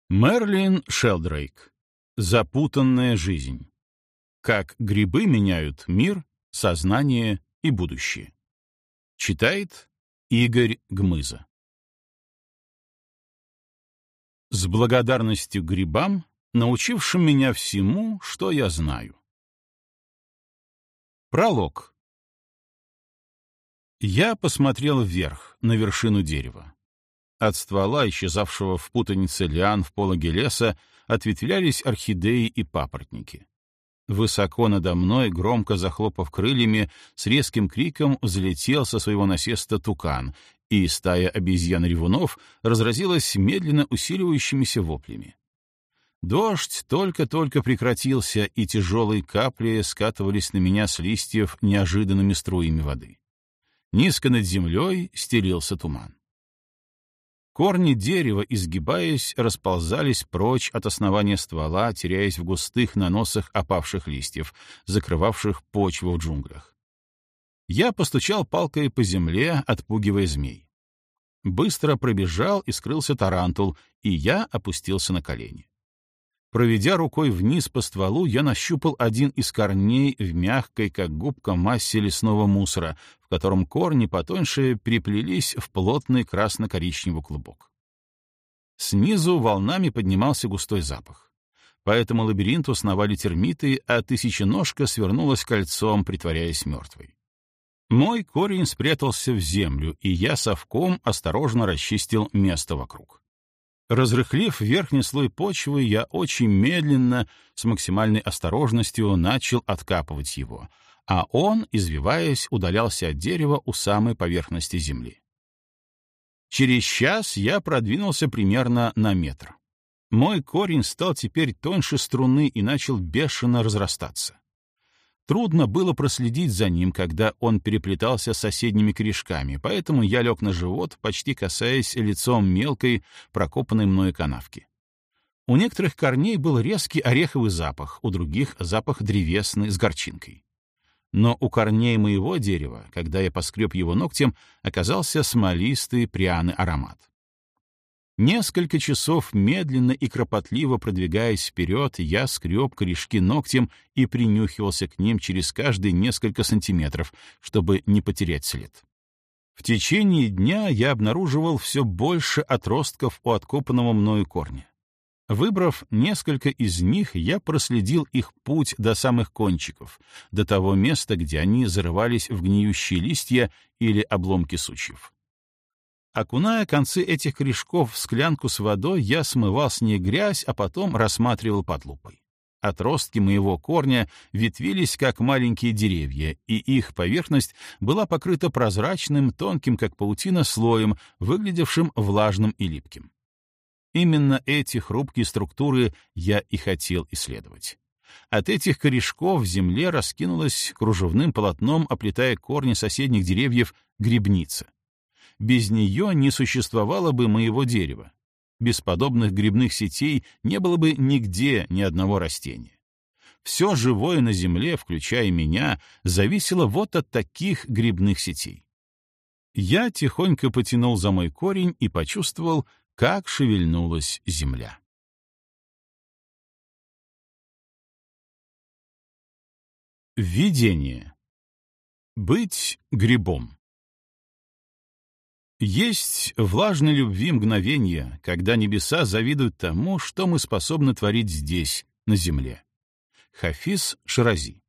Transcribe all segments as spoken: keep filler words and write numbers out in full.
Мерлин Шелдрейк. Запутанная жизнь. Как грибы меняют мир, сознание и будущее. Читает Игорь Гмыза. С благодарностью грибам, научившим меня всему, что я знаю. Пролог. Я посмотрел вверх, на вершину дерева. От ствола, исчезавшего в путанице лиан в пологе леса, ответвлялись орхидеи и папоротники. Высоко надо мной, громко захлопав крыльями, с резким криком взлетел со своего насеста тукан, и стая обезьян-ревунов разразилась медленно усиливающимися воплями. Дождь только-только прекратился, и тяжелые капли скатывались на меня с листьев неожиданными струями воды. Низко над землей стелился туман. Корни дерева, изгибаясь, расползались прочь от основания ствола, теряясь в густых наносах опавших листьев, закрывавших почву в джунглях. Я постучал палкой по земле, отпугивая змей. Быстро пробежал и скрылся тарантул, и я опустился на колени. Проведя рукой вниз по стволу, я нащупал один из корней в мягкой, как губка, массе лесного мусора, в котором корни потоньше переплелись в плотный красно-коричневый клубок. Снизу волнами поднимался густой запах. По этому лабиринту сновали термиты, а тысяченожка свернулась кольцом, притворяясь мертвой. Мой корень спрятался в землю, и я совком осторожно расчистил место вокруг. Разрыхлив верхний слой почвы, я очень медленно, с максимальной осторожностью, начал откапывать его, а он, извиваясь, удалялся от дерева у самой поверхности земли. Через час я продвинулся примерно на метр. Мой корень стал теперь тоньше струны и начал бешено разрастаться. Трудно было проследить за ним, когда он переплетался с соседними корешками, поэтому я лег на живот, почти касаясь лицом мелкой, прокопанной мною канавки. У некоторых корней был резкий ореховый запах, у других — запах древесный с горчинкой. Но у корней моего дерева, когда я поскреб его ногтем, оказался смолистый пряный аромат. Несколько часов, медленно и кропотливо продвигаясь вперед, я скреб корешки ногтем и принюхивался к ним через каждые несколько сантиметров, чтобы не потерять след. В течение дня я обнаруживал все больше отростков у откопанного мною корня. Выбрав несколько из них, я проследил их путь до самых кончиков, до того места, где они зарывались в гниющие листья или обломки сучьев. Окуная концы этих корешков в склянку с водой, я смывал с ней грязь, а потом рассматривал под лупой. Отростки моего корня ветвились, как маленькие деревья, и их поверхность была покрыта прозрачным, тонким, как паутина, слоем, выглядевшим влажным и липким. Именно эти хрупкие структуры я и хотел исследовать. От этих корешков в земле раскинулась кружевным полотном, оплетая корни соседних деревьев, грибница. Без нее не существовало бы моего дерева. Без подобных грибных сетей не было бы нигде ни одного растения. Все живое на земле, включая меня, зависело вот от таких грибных сетей. Я тихонько потянул за мой корень и почувствовал, как шевельнулась земля. Введение. Быть грибом. Есть влажной любви мгновенья, когда небеса завидуют тому, что мы способны творить здесь, на земле. Хафиз Ширази.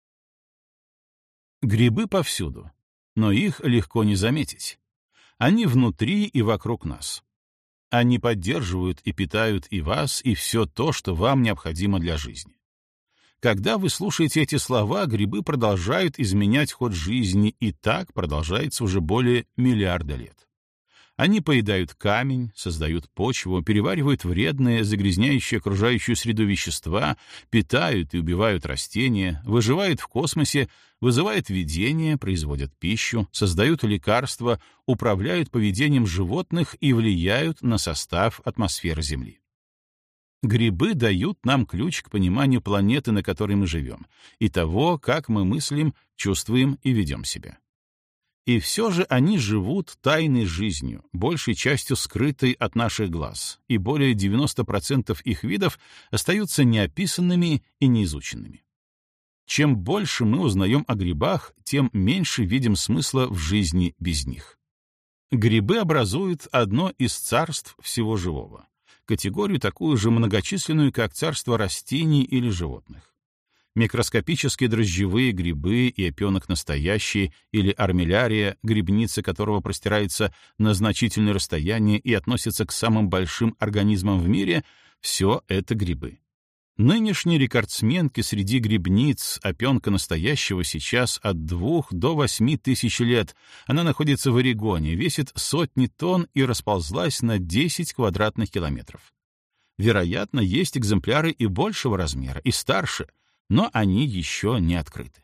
Грибы повсюду, но их легко не заметить. Они внутри и вокруг нас. Они поддерживают и питают и вас, и все то, что вам необходимо для жизни. Когда вы слушаете эти слова, грибы продолжают изменять ход жизни, и так продолжается уже более миллиарда лет. Они поедают камень, создают почву, переваривают вредные, загрязняющие окружающую среду вещества, питают и убивают растения, выживают в космосе, вызывают видения, производят пищу, создают лекарства, управляют поведением животных и влияют на состав атмосферы Земли. Грибы дают нам ключ к пониманию планеты, на которой мы живем, и того, как мы мыслим, чувствуем и ведем себя. И все же они живут тайной жизнью, большей частью скрытой от наших глаз, и более девяноста процентов их видов остаются неописанными и неизученными. Чем больше мы узнаем о грибах, тем меньше видим смысла в жизни без них. Грибы образуют одно из царств всего живого, категорию такую же многочисленную, как царство растений или животных. Микроскопические дрожжевые грибы и опенок настоящий, или армиллярия, грибница которого простирается на значительное расстояние и относится к самым большим организмам в мире, все это грибы. Нынешней рекордсменке среди грибниц опенка настоящего сейчас от двух до восьми тысяч лет. Она находится в Орегоне, весит сотни тонн и расползлась на десять квадратных километров. Вероятно, есть экземпляры и большего размера, и старше, но они еще не открыты.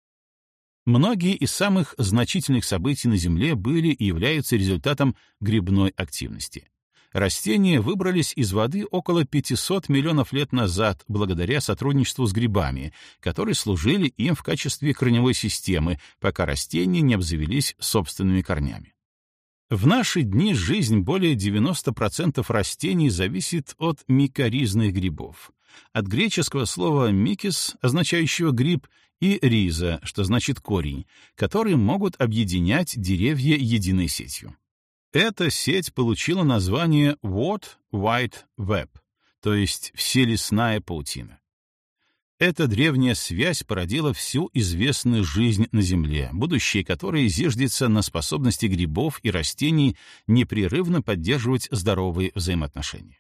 Многие из самых значительных событий на Земле были и являются результатом грибной активности. Растения выбрались из воды около пятисот миллионов лет назад благодаря сотрудничеству с грибами, которые служили им в качестве корневой системы, пока растения не обзавелись собственными корнями. В наши дни жизнь более девяноста процентов растений зависит от микоризных грибов. От греческого слова «микис», означающего гриб, и «риза», что значит корень, которые могут объединять деревья единой сетью. Эта сеть получила название World Wide Web, то есть вселесная паутина. Эта древняя связь породила всю известную жизнь на Земле, будущее которой зиждется на способности грибов и растений непрерывно поддерживать здоровые взаимоотношения.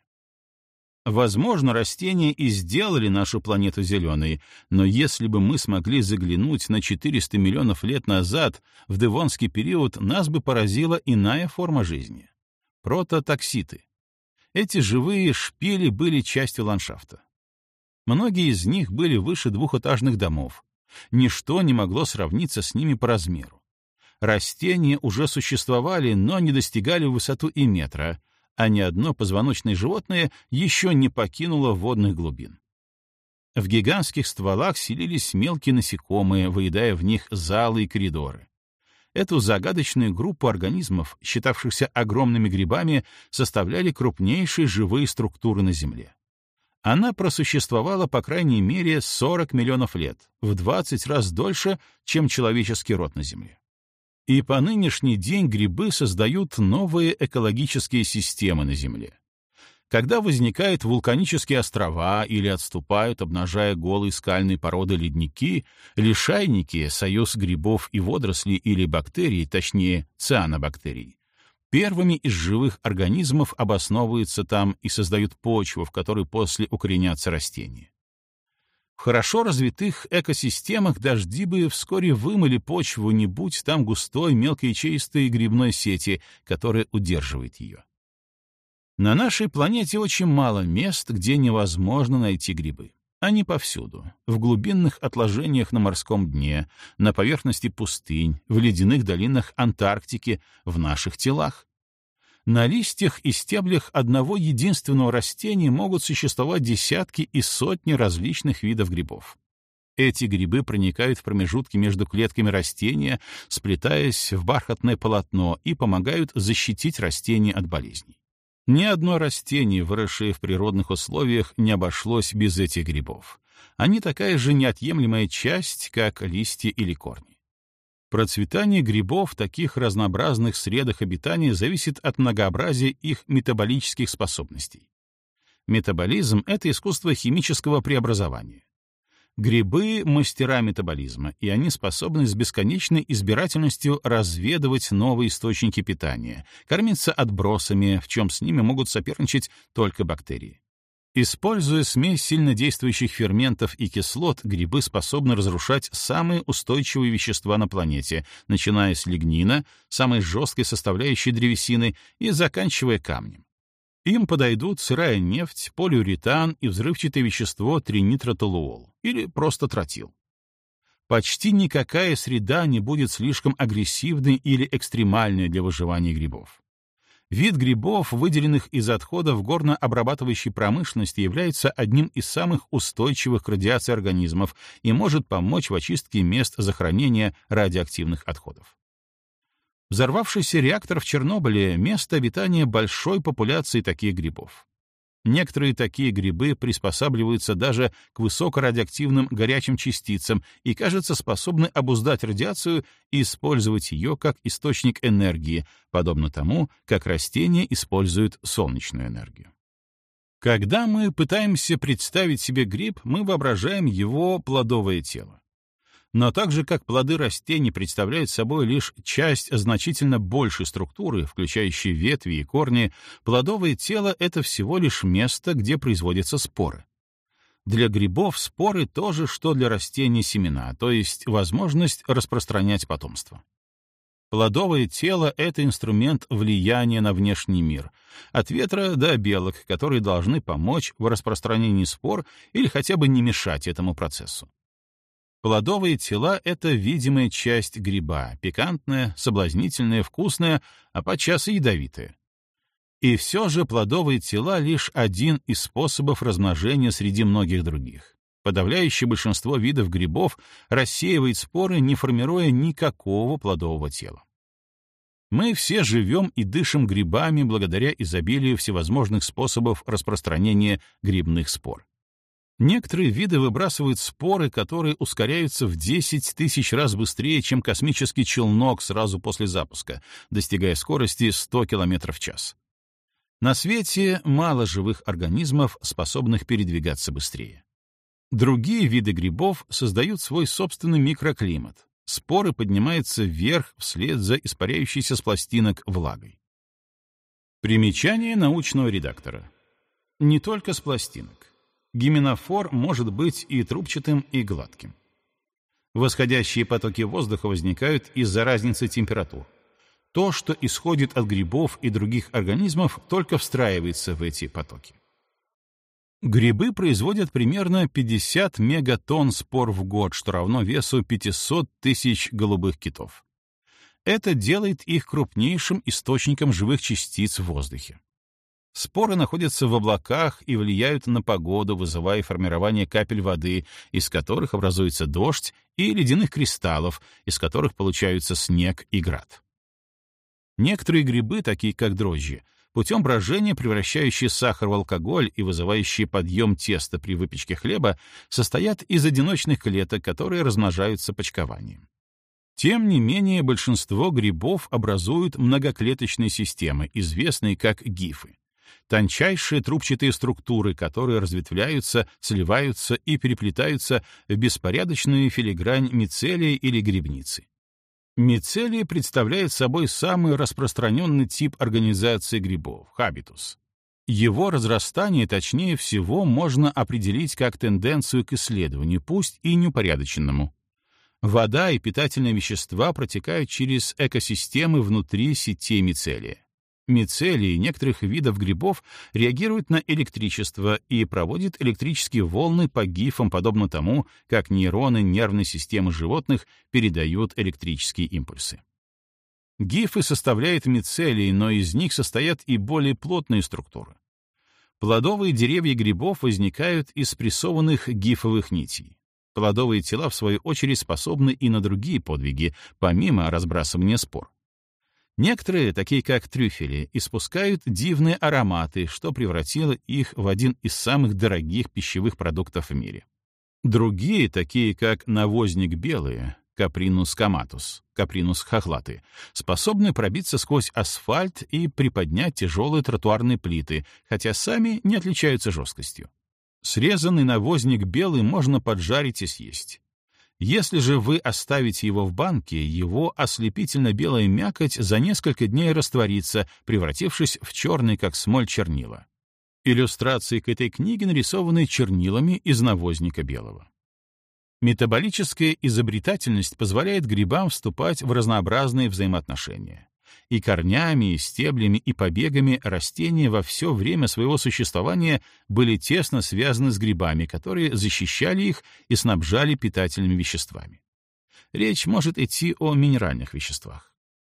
Возможно, растения и сделали нашу планету зеленой, но если бы мы смогли заглянуть на четыреста миллионов лет назад, в девонский период, нас бы поразила иная форма жизни — прототокситы. Эти живые шпили были частью ландшафта. Многие из них были выше двухэтажных домов. Ничто не могло сравниться с ними по размеру. Растения уже существовали, но не достигали в высоту и метра, а ни одно позвоночное животное еще не покинуло водных глубин. В гигантских стволах селились мелкие насекомые, выедая в них залы и коридоры. Эту загадочную группу организмов, считавшихся огромными грибами, составляли крупнейшие живые структуры на Земле. Она просуществовала по крайней мере сорок миллионов лет, в двадцать раз дольше, чем человеческий род на Земле. И по нынешний день грибы создают новые экологические системы на Земле. Когда возникают вулканические острова или отступают, обнажая голые скальные породы ледники, лишайники, союз грибов и водорослей или бактерий, точнее цианобактерий, первыми из живых организмов обосновываются там и создают почву, в которой после укоренятся растения. В хорошо развитых экосистемах дожди бы вскоре вымыли почву, не будь там густой мелкоячеистой грибной сети, которая удерживает ее. На нашей планете очень мало мест, где невозможно найти грибы. Они повсюду — в глубинных отложениях на морском дне, на поверхности пустынь, в ледяных долинах Антарктики, в наших телах. На листьях и стеблях одного единственного растения могут существовать десятки и сотни различных видов грибов. Эти грибы проникают в промежутки между клетками растения, сплетаясь в бархатное полотно, и помогают защитить растение от болезней. Ни одно растение, выросшее в природных условиях, не обошлось без этих грибов. Они такая же неотъемлемая часть, как листья или корни. Процветание грибов в таких разнообразных средах обитания зависит от многообразия их метаболических способностей. Метаболизм — это искусство химического преобразования. Грибы — мастера метаболизма, и они способны с бесконечной избирательностью разведывать новые источники питания, кормиться отбросами, в чем с ними могут соперничать только бактерии. Используя смесь сильнодействующих ферментов и кислот, грибы способны разрушать самые устойчивые вещества на планете, начиная с лигнина, самой жесткой составляющей древесины, и заканчивая камнем. Им подойдут сырая нефть, полиуретан и взрывчатое вещество тринитротолуол, или просто тротил. Почти никакая среда не будет слишком агрессивной или экстремальной для выживания грибов. Вид грибов, выделенных из отходов горнообрабатывающей промышленности, является одним из самых устойчивых к радиации организмов и может помочь в очистке мест захоронения радиоактивных отходов. Взорвавшийся реактор в Чернобыле — место обитания большой популяции таких грибов. Некоторые такие грибы приспосабливаются даже к высокорадиоактивным горячим частицам и, кажется, способны обуздать радиацию и использовать ее как источник энергии, подобно тому, как растения используют солнечную энергию. Когда мы пытаемся представить себе гриб, мы воображаем его плодовое тело. Но так же, как плоды растений представляют собой лишь часть значительно большей структуры, включающей ветви и корни, плодовое тело — это всего лишь место, где производятся споры. Для грибов споры — то же, что для растений семена, то есть возможность распространять потомство. Плодовое тело — это инструмент влияния на внешний мир, от ветра до белок, которые должны помочь в распространении спор или хотя бы не мешать этому процессу. Плодовые тела — это видимая часть гриба, пикантная, соблазнительная, вкусная, а подчас и ядовитая. И все же плодовые тела — лишь один из способов размножения среди многих других. Подавляющее большинство видов грибов рассеивает споры, не формируя никакого плодового тела. Мы все живем и дышим грибами благодаря изобилию всевозможных способов распространения грибных спор. Некоторые виды выбрасывают споры, которые ускоряются в десять тысяч раз быстрее, чем космический челнок сразу после запуска, достигая скорости сто километров в час. На свете мало живых организмов, способных передвигаться быстрее. Другие виды грибов создают свой собственный микроклимат. Споры поднимаются вверх вслед за испаряющейся с пластинок влагой. Примечание научного редактора. Не только с пластинок. Гименофор может быть и трубчатым, и гладким. Восходящие потоки воздуха возникают из-за разницы температур. То, что исходит от грибов и других организмов, только встраивается в эти потоки. Грибы производят примерно пятьдесят мегатонн спор в год, что равно весу пятьсот тысяч голубых китов. Это делает их крупнейшим источником живых частиц в воздухе. Споры находятся в облаках и влияют на погоду, вызывая формирование капель воды, из которых образуется дождь, и ледяных кристаллов, из которых получаются снег и град. Некоторые грибы, такие как дрожжи, путем брожения, превращающие сахар в алкоголь и вызывающие подъем теста при выпечке хлеба, состоят из одиночных клеток, которые размножаются почкованием. Тем не менее, большинство грибов образуют многоклеточные системы, известные как гифы. Тончайшие трубчатые структуры, которые разветвляются, сливаются и переплетаются в беспорядочную филигрань мицелия или грибницы. Мицелий представляет собой самый распространенный тип организации грибов — хабитус. Его разрастание точнее всего можно определить как тенденцию к исследованию, пусть и неупорядоченному. Вода и питательные вещества протекают через экосистемы внутри сетей мицелия. Мицелии некоторых видов грибов реагируют на электричество и проводят электрические волны по гифам, подобно тому, как нейроны нервной системы животных передают электрические импульсы. Гифы составляют мицелий, но из них состоят и более плотные структуры. Плодовые деревья грибов возникают из спрессованных гифовых нитей. Плодовые тела, в свою очередь, способны и на другие подвиги, помимо разбрасывания спор. Некоторые, такие как трюфели, испускают дивные ароматы, что превратило их в один из самых дорогих пищевых продуктов в мире. Другие, такие как навозник белый, Капринус каматус, Капринус хохлатый, способны пробиться сквозь асфальт и приподнять тяжелые тротуарные плиты, хотя сами не отличаются жесткостью. Срезанный навозник белый можно поджарить и съесть. Если же вы оставите его в банке, его ослепительно-белая мякоть за несколько дней растворится, превратившись в черный, как смоль, чернила. Иллюстрации к этой книге нарисованы чернилами из навозника белого. Метаболическая изобретательность позволяет грибам вступать в разнообразные взаимоотношения. И корнями, и стеблями, и побегами растения во все время своего существования были тесно связаны с грибами, которые защищали их и снабжали питательными веществами. Речь может идти о минеральных веществах.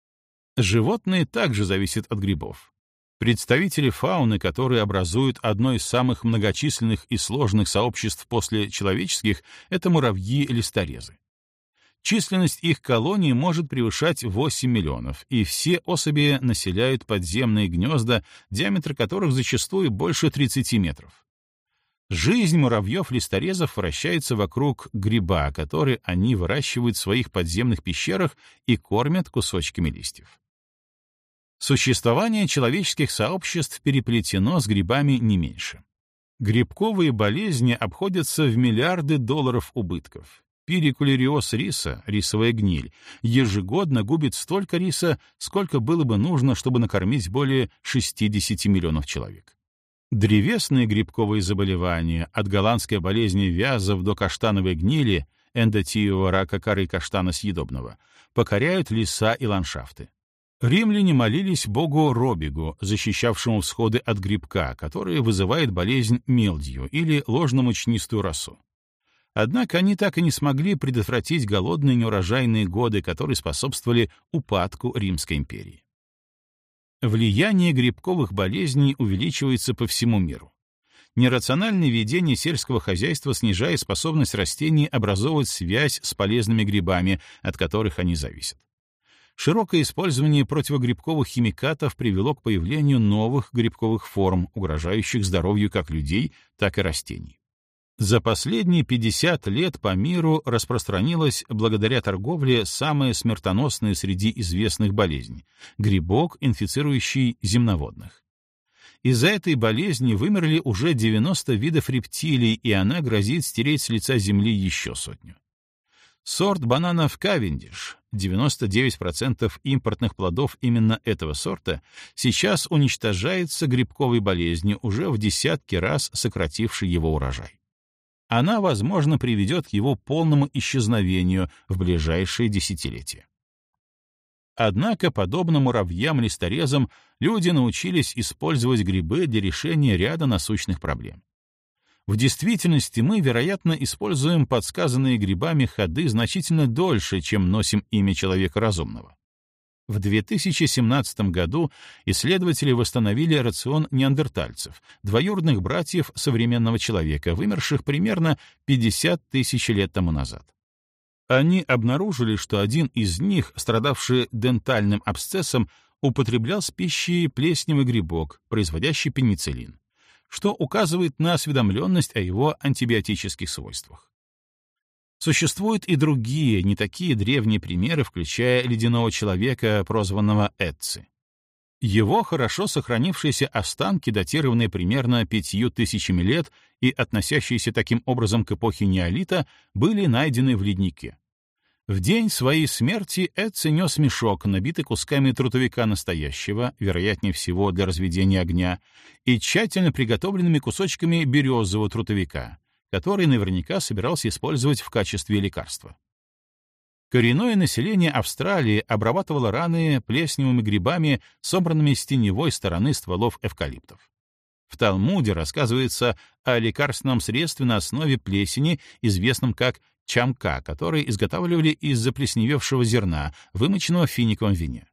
Животные также зависят от грибов. Представители фауны, которые образуют одно из самых многочисленных и сложных сообществ после человеческих, это муравьи-листорезы. Численность их колоний может превышать восемь миллионов, и все особи населяют подземные гнезда, диаметр которых зачастую больше тридцати метров. Жизнь муравьев-листорезов вращается вокруг гриба, который они выращивают в своих подземных пещерах и кормят кусочками листьев. Существование человеческих сообществ переплетено с грибами не меньше. Грибковые болезни обходятся в миллиарды долларов убытков. Пирикулериоз риса, рисовая гниль, ежегодно губит столько риса, сколько было бы нужно, чтобы накормить более шестидесяти миллионов человек. Древесные грибковые заболевания, от голландской болезни вязов до каштановой гнили, эндотиевого рака коры каштана съедобного, покоряют леса и ландшафты. Римляне молились богу Робигу, защищавшему всходы от грибка, который вызывает болезнь милдью или ложно-мучнистую росу. Однако они так и не смогли предотвратить голодные неурожайные годы, которые способствовали упадку Римской империи. Влияние грибковых болезней увеличивается по всему миру. Нерациональное ведение сельского хозяйства снижает способность растений образовывать связь с полезными грибами, от которых они зависят. Широкое использование противогрибковых химикатов привело к появлению новых грибковых форм, угрожающих здоровью как людей, так и растений. За последние пятьдесят лет по миру распространилась благодаря торговле самая смертоносная среди известных болезней — грибок, инфицирующий земноводных. Из-за этой болезни вымерли уже девяносто видов рептилий, и она грозит стереть с лица земли еще сотню. Сорт бананов Кавендиш, девяносто девять процентов импортных плодов именно этого сорта, сейчас уничтожается грибковой болезнью, уже в десятки раз сократившей его урожай. Она, возможно, приведет к его полному исчезновению в ближайшие десятилетия. Однако, подобно муравьям-листорезам, люди научились использовать грибы для решения ряда насущных проблем. В действительности мы, вероятно, используем подсказанные грибами ходы значительно дольше, чем носим имя человека разумного. В две тысячи семнадцатом году исследователи восстановили рацион неандертальцев, двоюродных братьев современного человека, вымерших примерно пятьдесят тысяч лет тому назад. Они обнаружили, что один из них, страдавший дентальным абсцессом, употреблял с пищей плесневый грибок, производящий пенициллин, что указывает на осведомленность о его антибиотических свойствах. Существуют и другие, не такие древние примеры, включая ледяного человека, прозванного Эцци. Его хорошо сохранившиеся останки, датированные примерно пятью тысячами лет и относящиеся таким образом к эпохе неолита, были найдены в леднике. В день своей смерти Эцци нес мешок, набитый кусками трутовика настоящего, вероятнее всего для разведения огня, и тщательно приготовленными кусочками березового трутовика, который наверняка собирался использовать в качестве лекарства. Коренное население Австралии обрабатывало раны плесневыми грибами, собранными с теневой стороны стволов эвкалиптов. В Талмуде рассказывается о лекарственном средстве на основе плесени, известном как чамка, который изготавливали из заплесневевшего зерна, вымоченного в финиковом вине.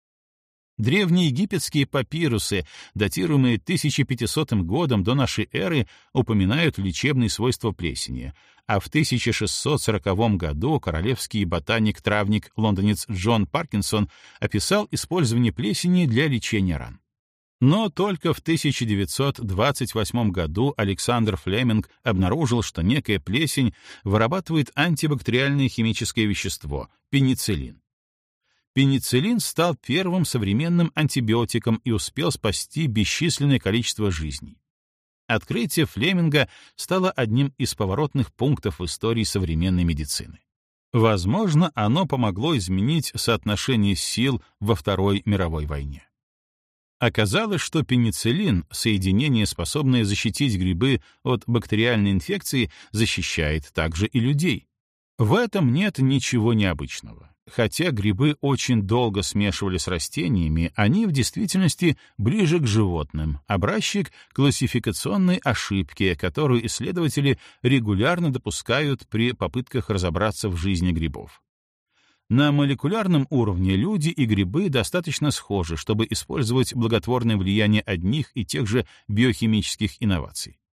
Древние египетские папирусы, датируемые тысяча пятисотым годом до нашей эры, упоминают лечебные свойства плесени, а в тысяча шестьсот сороковом году королевский ботаник-травник лондонец Джон Паркинсон описал использование плесени для лечения ран. Но только в тысяча девятьсот двадцать восьмом году Александр Флеминг обнаружил, что некая плесень вырабатывает антибактериальное химическое вещество — пенициллин. Пенициллин стал первым современным антибиотиком и успел спасти бесчисленное количество жизней. Открытие Флеминга стало одним из поворотных пунктов в истории современной медицины. Возможно, оно помогло изменить соотношение сил во Второй мировой войне. Оказалось, что пенициллин, соединение, способное защитить грибы от бактериальной инфекции, защищает также и людей. В этом нет ничего необычного. Хотя грибы очень долго смешивали с растениями, они в действительности ближе к животным, образчик классификационной ошибки, которую исследователи регулярно допускают при попытках разобраться в жизни грибов. На молекулярном уровне люди и грибы достаточно схожи, чтобы использовать благотворное влияние одних и тех же биохимических инноваций.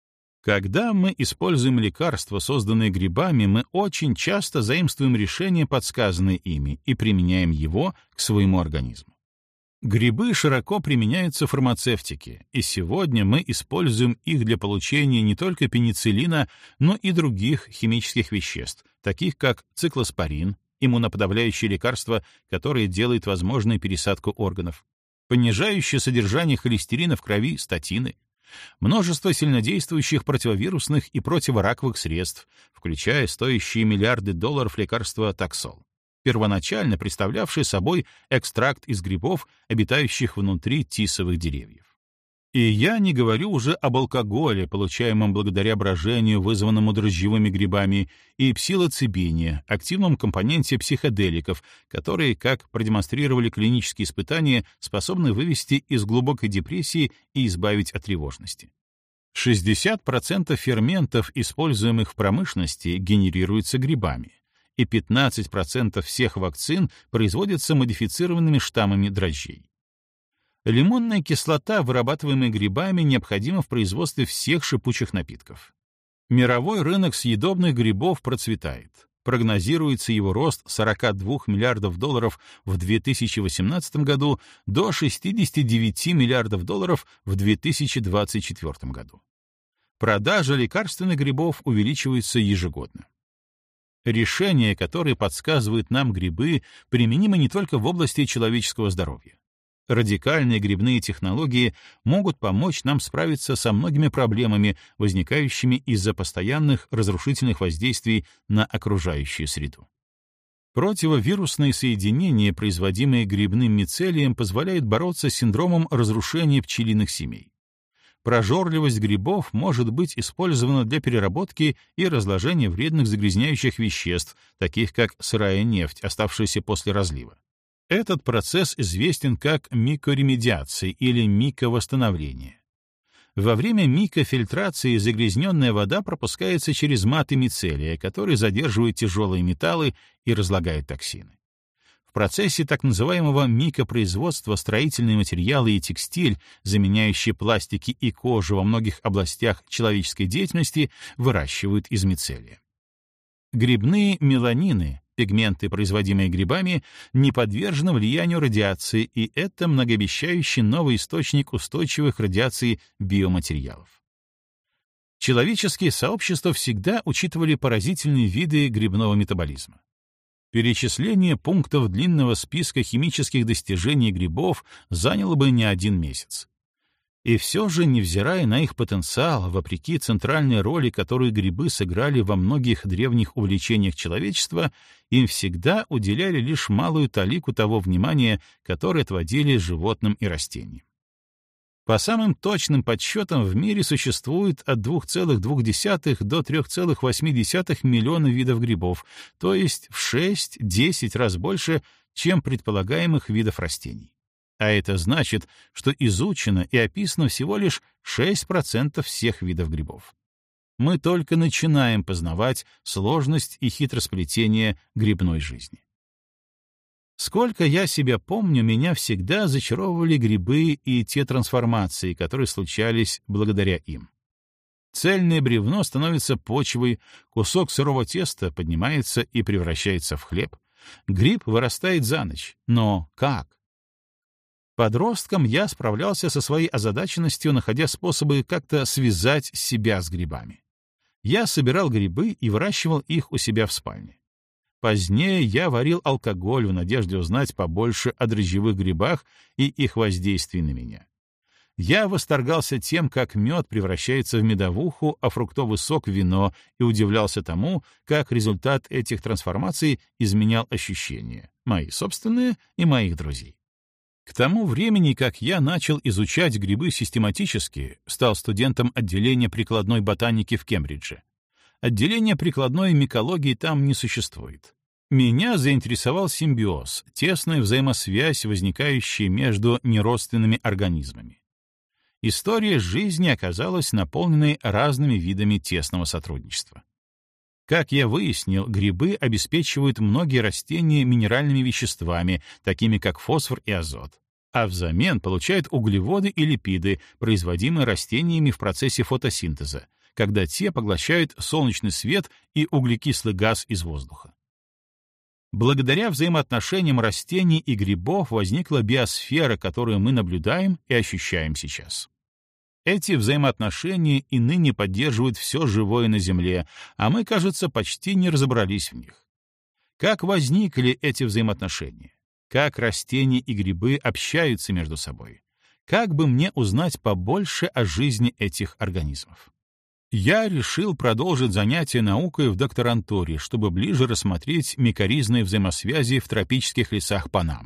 Когда мы используем лекарства, созданные грибами, мы очень часто заимствуем решение, подсказанное ими, и применяем его к своему организму. Грибы широко применяются в фармацевтике, и сегодня мы используем их для получения не только пенициллина, но и других химических веществ, таких как циклоспорин, иммуноподавляющее лекарство, которое делает возможной пересадку органов, понижающее содержание холестерина в крови статины, множество сильнодействующих противовирусных и противораковых средств, включая стоящие миллиарды долларов лекарство Таксол, первоначально представлявшее собой экстракт из грибов, обитающих внутри тисовых деревьев. И я не говорю уже об алкоголе, получаемом благодаря брожению, вызванному дрожжевыми грибами, и псилоцибине, активном компоненте психоделиков, которые, как продемонстрировали клинические испытания, способны вывести из глубокой депрессии и избавить от тревожности. шестьдесят процентов ферментов, используемых в промышленности, генерируются грибами, и пятнадцать процентов всех вакцин производятся модифицированными штаммами дрожжей. Лимонная кислота, вырабатываемая грибами, необходима в производстве всех шипучих напитков. Мировой рынок съедобных грибов процветает. Прогнозируется его рост с сорока двух миллиардов долларов в две тысячи восемнадцатом году до шестидесяти девяти миллиардов долларов в две тысячи двадцать четвёртом году. Продажа лекарственных грибов увеличивается ежегодно. Решения, которые подсказывают нам грибы, применимы не только в области человеческого здоровья. Радикальные грибные технологии могут помочь нам справиться со многими проблемами, возникающими из-за постоянных разрушительных воздействий на окружающую среду. Противовирусные соединения, производимые грибным мицелием, позволяют бороться с синдромом разрушения пчелиных семей. Прожорливость грибов может быть использована для переработки и разложения вредных загрязняющих веществ, таких как сырая нефть, оставшаяся после разлива. Этот процесс известен как микоремедиация или миковосстановление. Во время микофильтрации загрязненная вода пропускается через маты мицелия, которые задерживают тяжелые металлы и разлагают токсины. В процессе так называемого микопроизводства строительные материалы и текстиль, заменяющие пластики и кожу во многих областях человеческой деятельности, выращивают из мицелия. Грибные меланины, пигменты, производимые грибами, не подвержены влиянию радиации, и это многообещающий новый источник устойчивых радиаций биоматериалов. Человеческие сообщества всегда учитывали поразительные виды грибного метаболизма. Перечисление пунктов длинного списка химических достижений грибов заняло бы не один месяц. И все же, невзирая на их потенциал, вопреки центральной роли, которую грибы сыграли во многих древних увлечениях человечества, им всегда уделяли лишь малую талику того внимания, которое отводили животным и растениям. По самым точным подсчетам, в мире существует от двух целых двух десятых до трёх целых восьми десятых миллиона видов грибов, то есть в шесть-десять раз больше, чем предполагаемых видов растений. А это значит, что изучено и описано всего лишь шесть процентов всех видов грибов. Мы только начинаем познавать сложность и хитросплетение грибной жизни. Сколько я себя помню, меня всегда зачаровывали грибы и те трансформации, которые случались благодаря им. Цельное бревно становится почвой, кусок сырого теста поднимается и превращается в хлеб. Гриб вырастает за ночь. Но как? Подростком я справлялся со своей озадаченностью, находя способы как-то связать себя с грибами. Я собирал грибы и выращивал их у себя в спальне. Позднее я варил алкоголь в надежде узнать побольше о дрожжевых грибах и их воздействии на меня. Я восторгался тем, как мед превращается в медовуху, а фруктовый сок — в вино, и удивлялся тому, как результат этих трансформаций изменял ощущения, мои собственные и моих друзей. К тому времени, как я начал изучать грибы систематически, стал студентом отделения прикладной ботаники в Кембридже. Отделения прикладной микологии там не существует. Меня заинтересовал симбиоз, тесная взаимосвязь, возникающая между неродственными организмами. История жизни оказалась наполненной разными видами тесного сотрудничества. Как я выяснил, грибы обеспечивают многие растения минеральными веществами, такими как фосфор и азот, а взамен получают углеводы и липиды, производимые растениями в процессе фотосинтеза, когда те поглощают солнечный свет и углекислый газ из воздуха. Благодаря взаимоотношениям растений и грибов возникла биосфера, которую мы наблюдаем и ощущаем сейчас. Эти взаимоотношения и ныне поддерживают все живое на Земле, а мы, кажется, почти не разобрались в них. Как возникли эти взаимоотношения? Как растения и грибы общаются между собой? Как бы мне узнать побольше о жизни этих организмов? Я решил продолжить занятия наукой в докторантуре, чтобы ближе рассмотреть микоризные взаимосвязи в тропических лесах Панамы.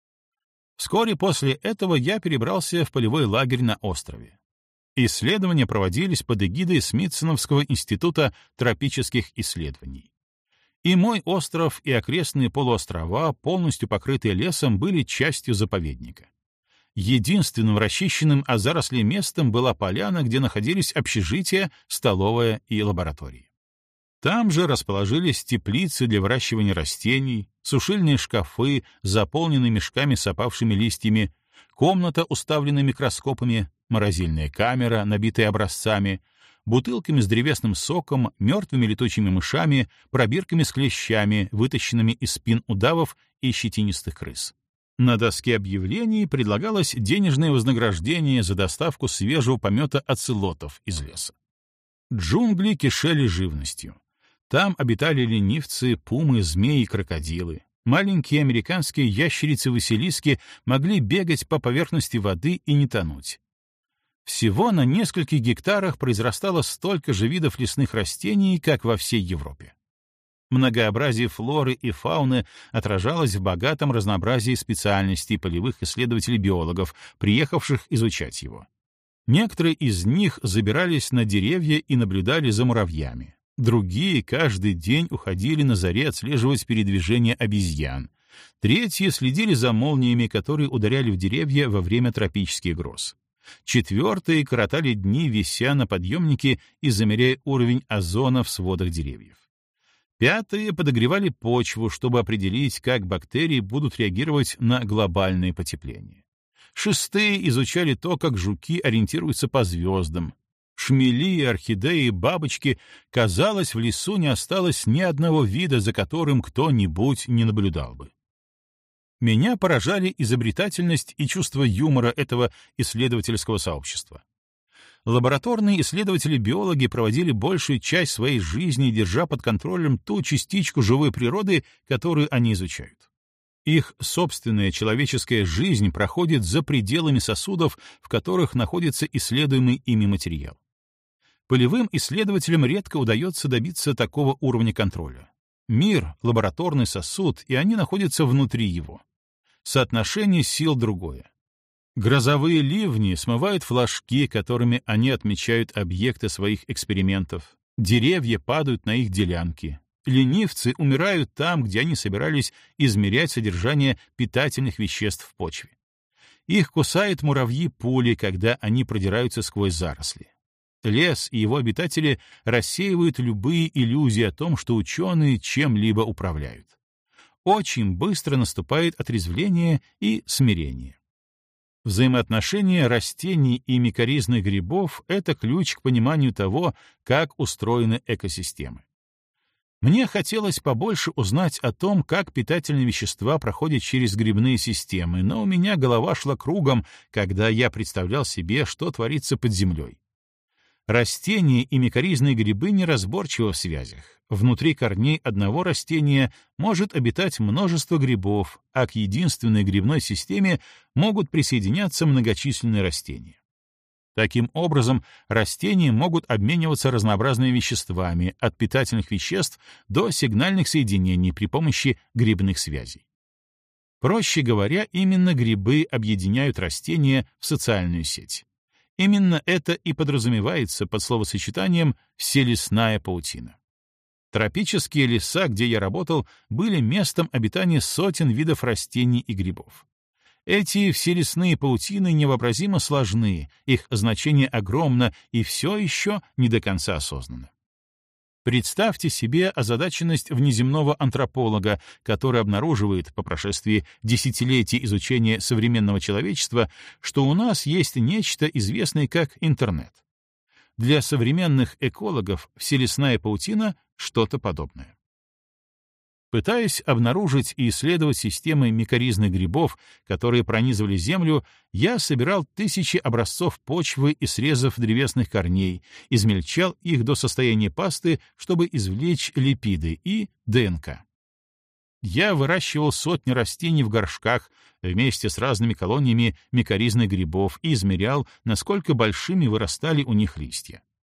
Вскоре после этого я перебрался в полевой лагерь на острове. Исследования проводились под эгидой Смитсоновского института тропических исследований. И мой остров, и окрестные полуострова, полностью покрытые лесом, были частью заповедника. Единственным расчищенным от зарослей местом была поляна, где находились общежития, столовая и лаборатории. Там же расположились теплицы для выращивания растений, сушильные шкафы, заполненные мешками с опавшими листьями, комната, уставленная микроскопами, морозильная камера, набитая образцами, бутылками с древесным соком, мертвыми летучими мышами, пробирками с клещами, вытащенными из спин удавов и щетинистых крыс. На доске объявлений предлагалось денежное вознаграждение за доставку свежего помета оцелотов из леса. Джунгли кишели живностью. Там обитали ленивцы, пумы, змеи, крокодилы. Маленькие американские ящерицы-василиски могли бегать по поверхности воды и не тонуть. Всего на нескольких гектарах произрастало столько же видов лесных растений, как во всей Европе. Многообразие флоры и фауны отражалось в богатом разнообразии специальностей полевых исследователей-биологов, приехавших изучать его. Некоторые из них забирались на деревья и наблюдали за муравьями. Другие каждый день уходили на заре отслеживать передвижение обезьян. Третьи следили за молниями, которые ударяли в деревья во время тропических гроз. Четвертые коротали дни, вися на подъемнике и замеряя уровень озона в сводах деревьев. Пятые подогревали почву, чтобы определить, как бактерии будут реагировать на глобальное потепление. Шестые изучали то, как жуки ориентируются по звездам. Шмели, орхидеи, бабочки, казалось, в лесу не осталось ни одного вида, за которым кто-нибудь не наблюдал бы. Меня поражали изобретательность и чувство юмора этого исследовательского сообщества. Лабораторные исследователи-биологи проводили большую часть своей жизни, держа под контролем ту частичку живой природы, которую они изучают. Их собственная человеческая жизнь проходит за пределами сосудов, в которых находится исследуемый ими материал. Полевым исследователям редко удается добиться такого уровня контроля. Мир — лабораторный сосуд, и они находятся внутри его. Соотношение сил другое. Грозовые ливни смывают флажки, которыми они отмечают объекты своих экспериментов. Деревья падают на их делянки. Ленивцы умирают там, где они собирались измерять содержание питательных веществ в почве. Их кусают муравьи-пули, когда они продираются сквозь заросли. Лес и его обитатели рассеивают любые иллюзии о том, что ученые чем-либо управляют. Очень быстро наступает отрезвление и смирение. Взаимоотношения растений и микоризных грибов — это ключ к пониманию того, как устроены экосистемы. Мне хотелось побольше узнать о том, как питательные вещества проходят через грибные системы, но у меня голова шла кругом, когда я представлял себе, что творится под землей. Растения и микоризные грибы неразборчивы в связях. Внутри корней одного растения может обитать множество грибов, а к единственной грибной системе могут присоединяться многочисленные растения. Таким образом, растения могут обмениваться разнообразными веществами, от питательных веществ до сигнальных соединений при помощи грибных связей. Проще говоря, именно грибы объединяют растения в социальную сеть. Именно это и подразумевается под словосочетанием «вселесная паутина». Тропические леса, где я работал, были местом обитания сотен видов растений и грибов. Эти вселесные паутины невообразимо сложны, их значение огромно и все еще не до конца осознанно. Представьте себе озадаченность внеземного антрополога, который обнаруживает по прошествии десятилетий изучения современного человечества, что у нас есть нечто, известное как интернет. Для современных экологов вселесная паутина — что-то подобное. Пытаясь обнаружить и исследовать системы микоризных грибов, которые пронизывали землю, я собирал тысячи образцов почвы и срезов древесных корней, измельчал их до состояния пасты, чтобы извлечь липиды и ДНК. Я выращивал сотни растений в горшках вместе с разными колониями микоризных грибов и измерял, насколько большими вырастали у них листья.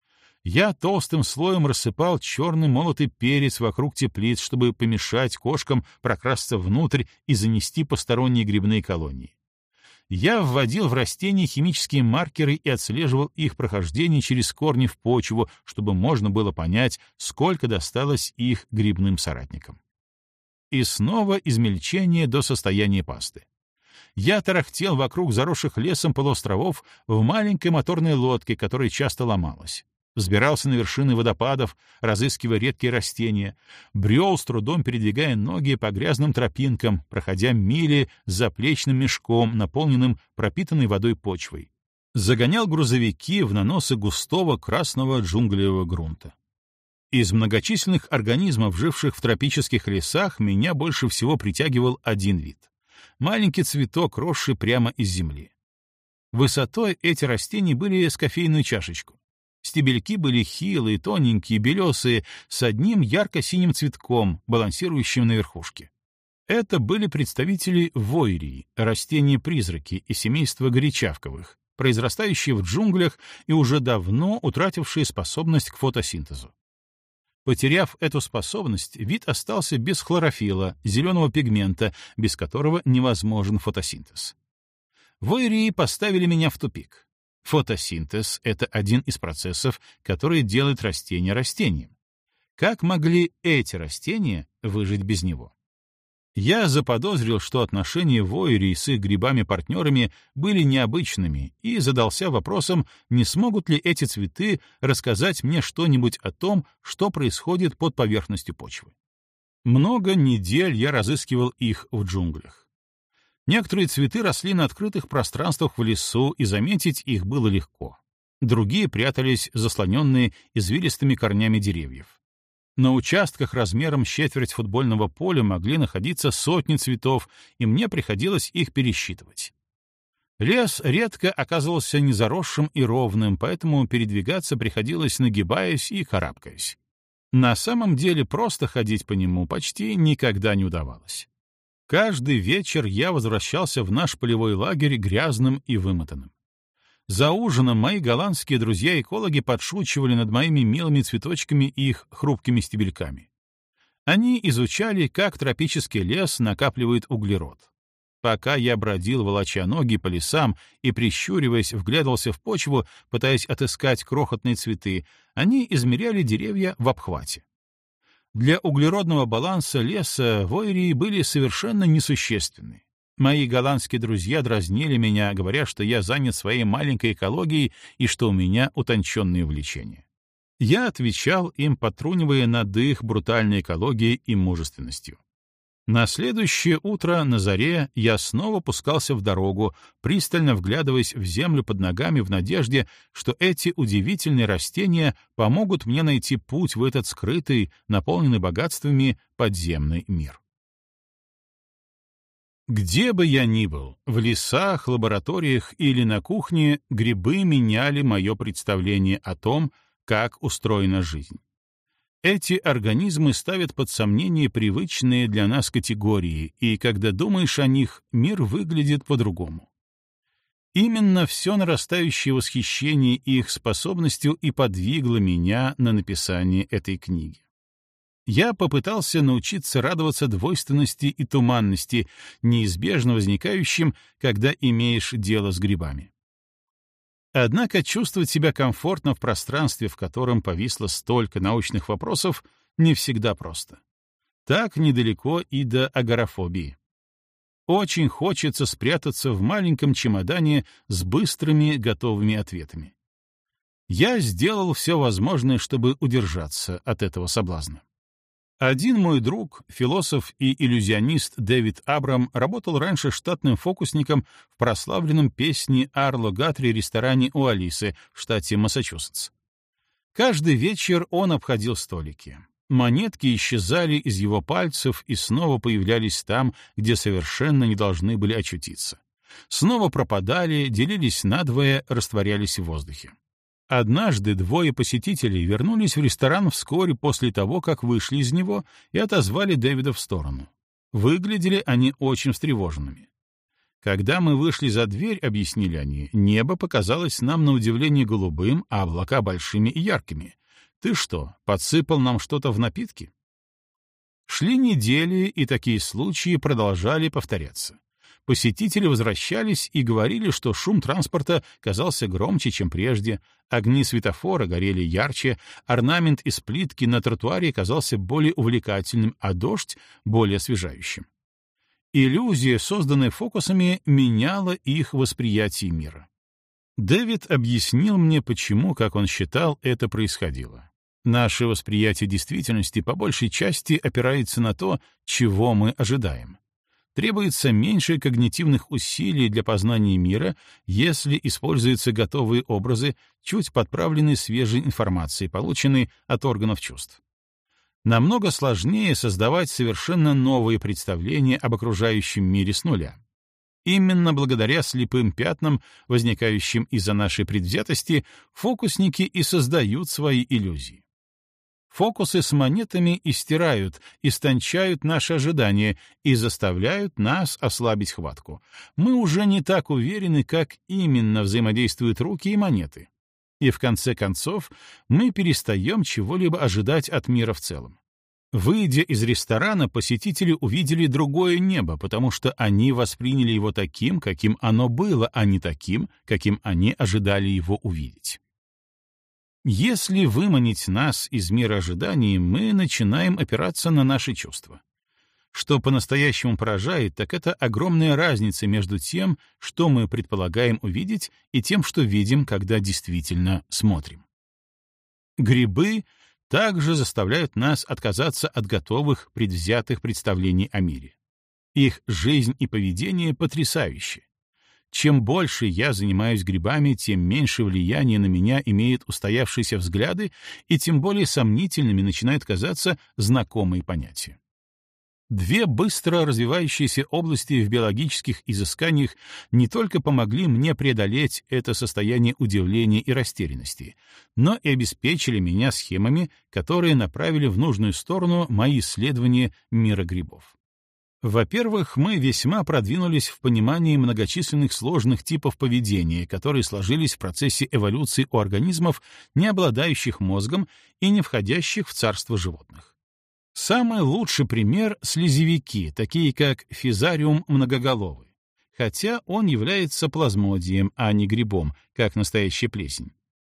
Я толстым слоем рассыпал черный молотый перец вокруг теплиц, чтобы помешать кошкам прокрасться внутрь и занести посторонние грибные колонии. Я вводил в растения химические маркеры и отслеживал их прохождение через корни в почву, чтобы можно было понять, сколько досталось их грибным соратникам. И снова измельчение до состояния пасты. Я тарахтел вокруг заросших лесом полуостровов в маленькой моторной лодке, которая часто ломалась. Взбирался на вершины водопадов, разыскивая редкие растения, брел, с трудом передвигая ноги по грязным тропинкам, проходя мили с заплечным мешком, наполненным пропитанной водой почвой. Загонял грузовики в наносы густого красного джунглевого грунта. Из многочисленных организмов, живших в тропических лесах, меня больше всего притягивал один вид — маленький цветок, росший прямо из земли. Высотой эти растения были с кофейную чашечку. Стебельки были хилые, тоненькие, белесые, с одним ярко-синим цветком, балансирующим на верхушке. Это были представители войрии, растения-призраки из семейства горячавковых, произрастающие в джунглях и уже давно утратившие способность к фотосинтезу. Потеряв эту способность, вид остался без хлорофилла, зеленого пигмента, без которого невозможен фотосинтез. Войрии поставили меня в тупик. Фотосинтез — это один из процессов, который делает растение растением. Как могли эти растения выжить без него? Я заподозрил, что отношения войрии с их грибами-партнерами были необычными, и задался вопросом, не смогут ли эти цветы рассказать мне что-нибудь о том, что происходит под поверхностью почвы. Много недель я разыскивал их в джунглях. Некоторые цветы росли на открытых пространствах в лесу, и заметить их было легко. Другие прятались, заслоненные извилистыми корнями деревьев. На участках размером с четверть футбольного поля могли находиться сотни цветов, и мне приходилось их пересчитывать. Лес редко оказывался незаросшим и ровным, поэтому передвигаться приходилось, нагибаясь и карабкаясь. На самом деле просто ходить по нему почти никогда не удавалось. Каждый вечер я возвращался в наш полевой лагерь грязным и вымотанным. За ужином мои голландские друзья-экологи подшучивали над моими милыми цветочками и их хрупкими стебельками. Они изучали, как тропический лес накапливает углерод. Пока я бродил, волоча ноги по лесам и, прищуриваясь, вглядывался в почву, пытаясь отыскать крохотные цветы, они измеряли деревья в обхвате. Для углеродного баланса леса войрии были совершенно несущественны. Мои голландские друзья дразнили меня, говоря, что я занят своей маленькой экологией и что у меня утонченные увлечения. Я отвечал им, потрунивая над их брутальной экологией и мужественностью. На следующее утро на заре я снова пускался в дорогу, пристально вглядываясь в землю под ногами в надежде, что эти удивительные растения помогут мне найти путь в этот скрытый, наполненный богатствами подземный мир. Где бы я ни был, в лесах, лабораториях или на кухне, грибы меняли мое представление о том, как устроена жизнь. Эти организмы ставят под сомнение привычные для нас категории, и когда думаешь о них, мир выглядит по-другому. Именно все нарастающее восхищение их способностью и подвигло меня на написание этой книги. Я попытался научиться радоваться двойственности и туманности, неизбежно возникающим, когда имеешь дело с грибами. Однако чувствовать себя комфортно в пространстве, в котором повисло столько научных вопросов, не всегда просто. Так недалеко и до агорафобии. Очень хочется спрятаться в маленьком чемодане с быстрыми готовыми ответами. Я сделал все возможное, чтобы удержаться от этого соблазна. Один мой друг, философ и иллюзионист Дэвид Абрам, работал раньше штатным фокусником в прославленном песне Арло Гатри ресторане у Алисы в штате Массачусетс. Каждый вечер он обходил столики. Монетки исчезали из его пальцев и снова появлялись там, где совершенно не должны были очутиться. Снова пропадали, делились надвое, растворялись в воздухе. Однажды двое посетителей вернулись в ресторан вскоре после того, как вышли из него, и отозвали Дэвида в сторону. Выглядели они очень встревоженными. Когда мы вышли за дверь, объяснили они, небо показалось нам на удивление голубым, а облака большими и яркими. Ты что, подсыпал нам что-то в напитки? Шли недели, и такие случаи продолжали повторяться. Посетители возвращались и говорили, что шум транспорта казался громче, чем прежде, огни светофора горели ярче, орнамент из плитки на тротуаре казался более увлекательным, а дождь — более освежающим. Иллюзия, созданная фокусами, меняла их восприятие мира. Дэвид объяснил мне, почему, как он считал, это происходило. Наше восприятие действительности по большей части опирается на то, чего мы ожидаем. Требуется меньше когнитивных усилий для познания мира, если используются готовые образы, чуть подправленные свежей информацией, полученной от органов чувств. Намного сложнее создавать совершенно новые представления об окружающем мире с нуля. Именно благодаря слепым пятнам, возникающим из-за нашей предвзятости, фокусники и создают свои иллюзии. Фокусы с монетами истирают, истончают наши ожидания и заставляют нас ослабить хватку. Мы уже не так уверены, как именно взаимодействуют руки и монеты. И в конце концов мы перестаем чего-либо ожидать от мира в целом. Выйдя из ресторана, посетители увидели другое небо, потому что они восприняли его таким, каким оно было, а не таким, каким они ожидали его увидеть. Если выманить нас из мира ожиданий, мы начинаем опираться на наши чувства. Что по-настоящему поражает, так это огромная разница между тем, что мы предполагаем увидеть, и тем, что видим, когда действительно смотрим. Грибы также заставляют нас отказаться от готовых, предвзятых представлений о мире. Их жизнь и поведение потрясающие. Чем больше я занимаюсь грибами, тем меньше влияния на меня имеют устоявшиеся взгляды, и тем более сомнительными начинают казаться знакомые понятия. Две быстро развивающиеся области в биологических изысканиях не только помогли мне преодолеть это состояние удивления и растерянности, но и обеспечили меня схемами, которые направили в нужную сторону мои исследования мира грибов. Во-первых, мы весьма продвинулись в понимании многочисленных сложных типов поведения, которые сложились в процессе эволюции у организмов, не обладающих мозгом и не входящих в царство животных. Самый лучший пример — слизевики, такие как физариум многоголовый, хотя он является плазмодием, а не грибом, как настоящая плесень.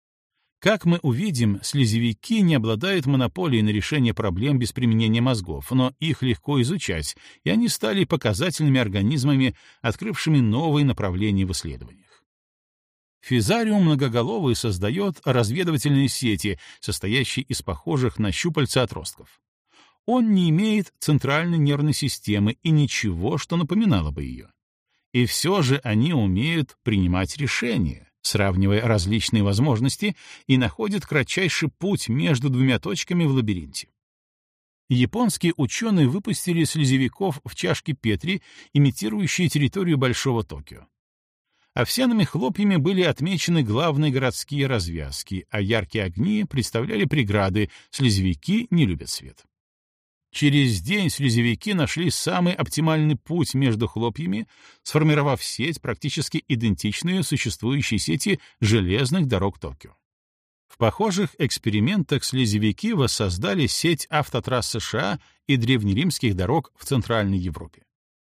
Как мы увидим, слизевики не обладают монополией на решение проблем без применения мозгов, но их легко изучать, и они стали показательными организмами, открывшими новые направления в исследованиях. Физариум многоголовый создает разведывательные сети, состоящие из похожих на щупальца отростков. Он не имеет центральной нервной системы и ничего, что напоминало бы ее. И все же они умеют принимать решения, сравнивая различные возможности, и находят кратчайший путь между двумя точками в лабиринте. Японские ученые выпустили слизевиков в чашки Петри, имитирующие территорию Большого Токио. Овсяными хлопьями были отмечены главные городские развязки, а яркие огни представляли преграды, слизевики не любят свет. Через день слизевики нашли самый оптимальный путь между хлопьями, сформировав сеть, практически идентичную существующей сети железных дорог Токио. В похожих экспериментах слизевики воссоздали сеть автотрасс США и древнеримских дорог в Центральной Европе.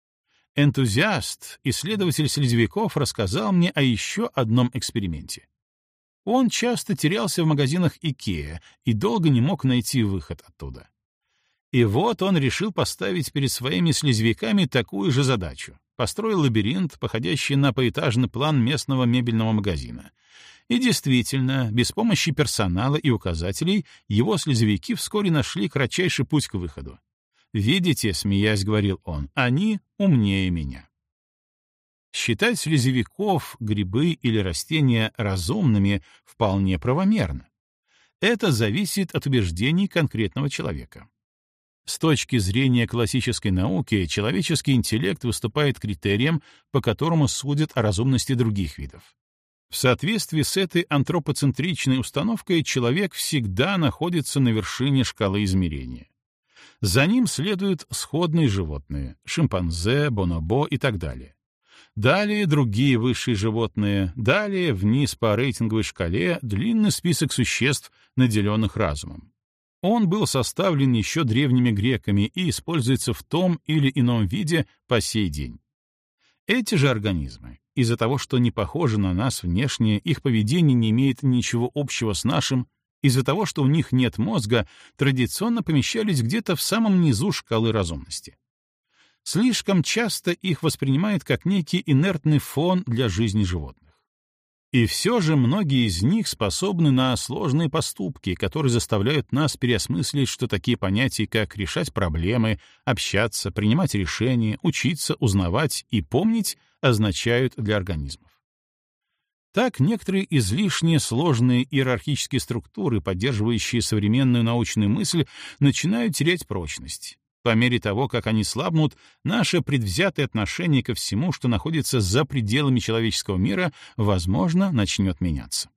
Энтузиаст, исследователь слизевиков, рассказал мне о еще одном эксперименте. Он часто терялся в магазинах IKEA и долго не мог найти выход оттуда. И вот он решил поставить перед своими слизевиками такую же задачу. Построил лабиринт, походящий на поэтажный план местного мебельного магазина. И действительно, без помощи персонала и указателей его слизевики вскоре нашли кратчайший путь к выходу. «Видите, — смеясь говорил он, — они умнее меня». Считать слизевиков, грибы или растения разумными вполне правомерно. Это зависит от убеждений конкретного человека. С точки зрения классической науки, человеческий интеллект выступает критерием, по которому судят о разумности других видов. В соответствии с этой антропоцентричной установкой человек всегда находится на вершине шкалы измерения. За ним следуют сходные животные — шимпанзе, бонобо и так далее. Далее другие высшие животные, далее вниз по рейтинговой шкале длинный список существ, наделенных разумом. Он был составлен еще древними греками и используется в том или ином виде по сей день. Эти же организмы, из-за того, что не похожи на нас внешне, их поведение не имеет ничего общего с нашим, из-за того, что у них нет мозга, традиционно помещались где-то в самом низу шкалы разумности. Слишком часто их воспринимают как некий инертный фон для жизни животных. И все же многие из них способны на сложные поступки, которые заставляют нас переосмыслить, что такие понятия, как решать проблемы, общаться, принимать решения, учиться, узнавать и помнить, означают для организмов. Так, некоторые излишне сложные иерархические структуры, поддерживающие современную научную мысль, начинают терять прочность. По мере того, как они слабнут, наше предвзятое отношение ко всему, что находится за пределами человеческого мира, возможно, начнет меняться.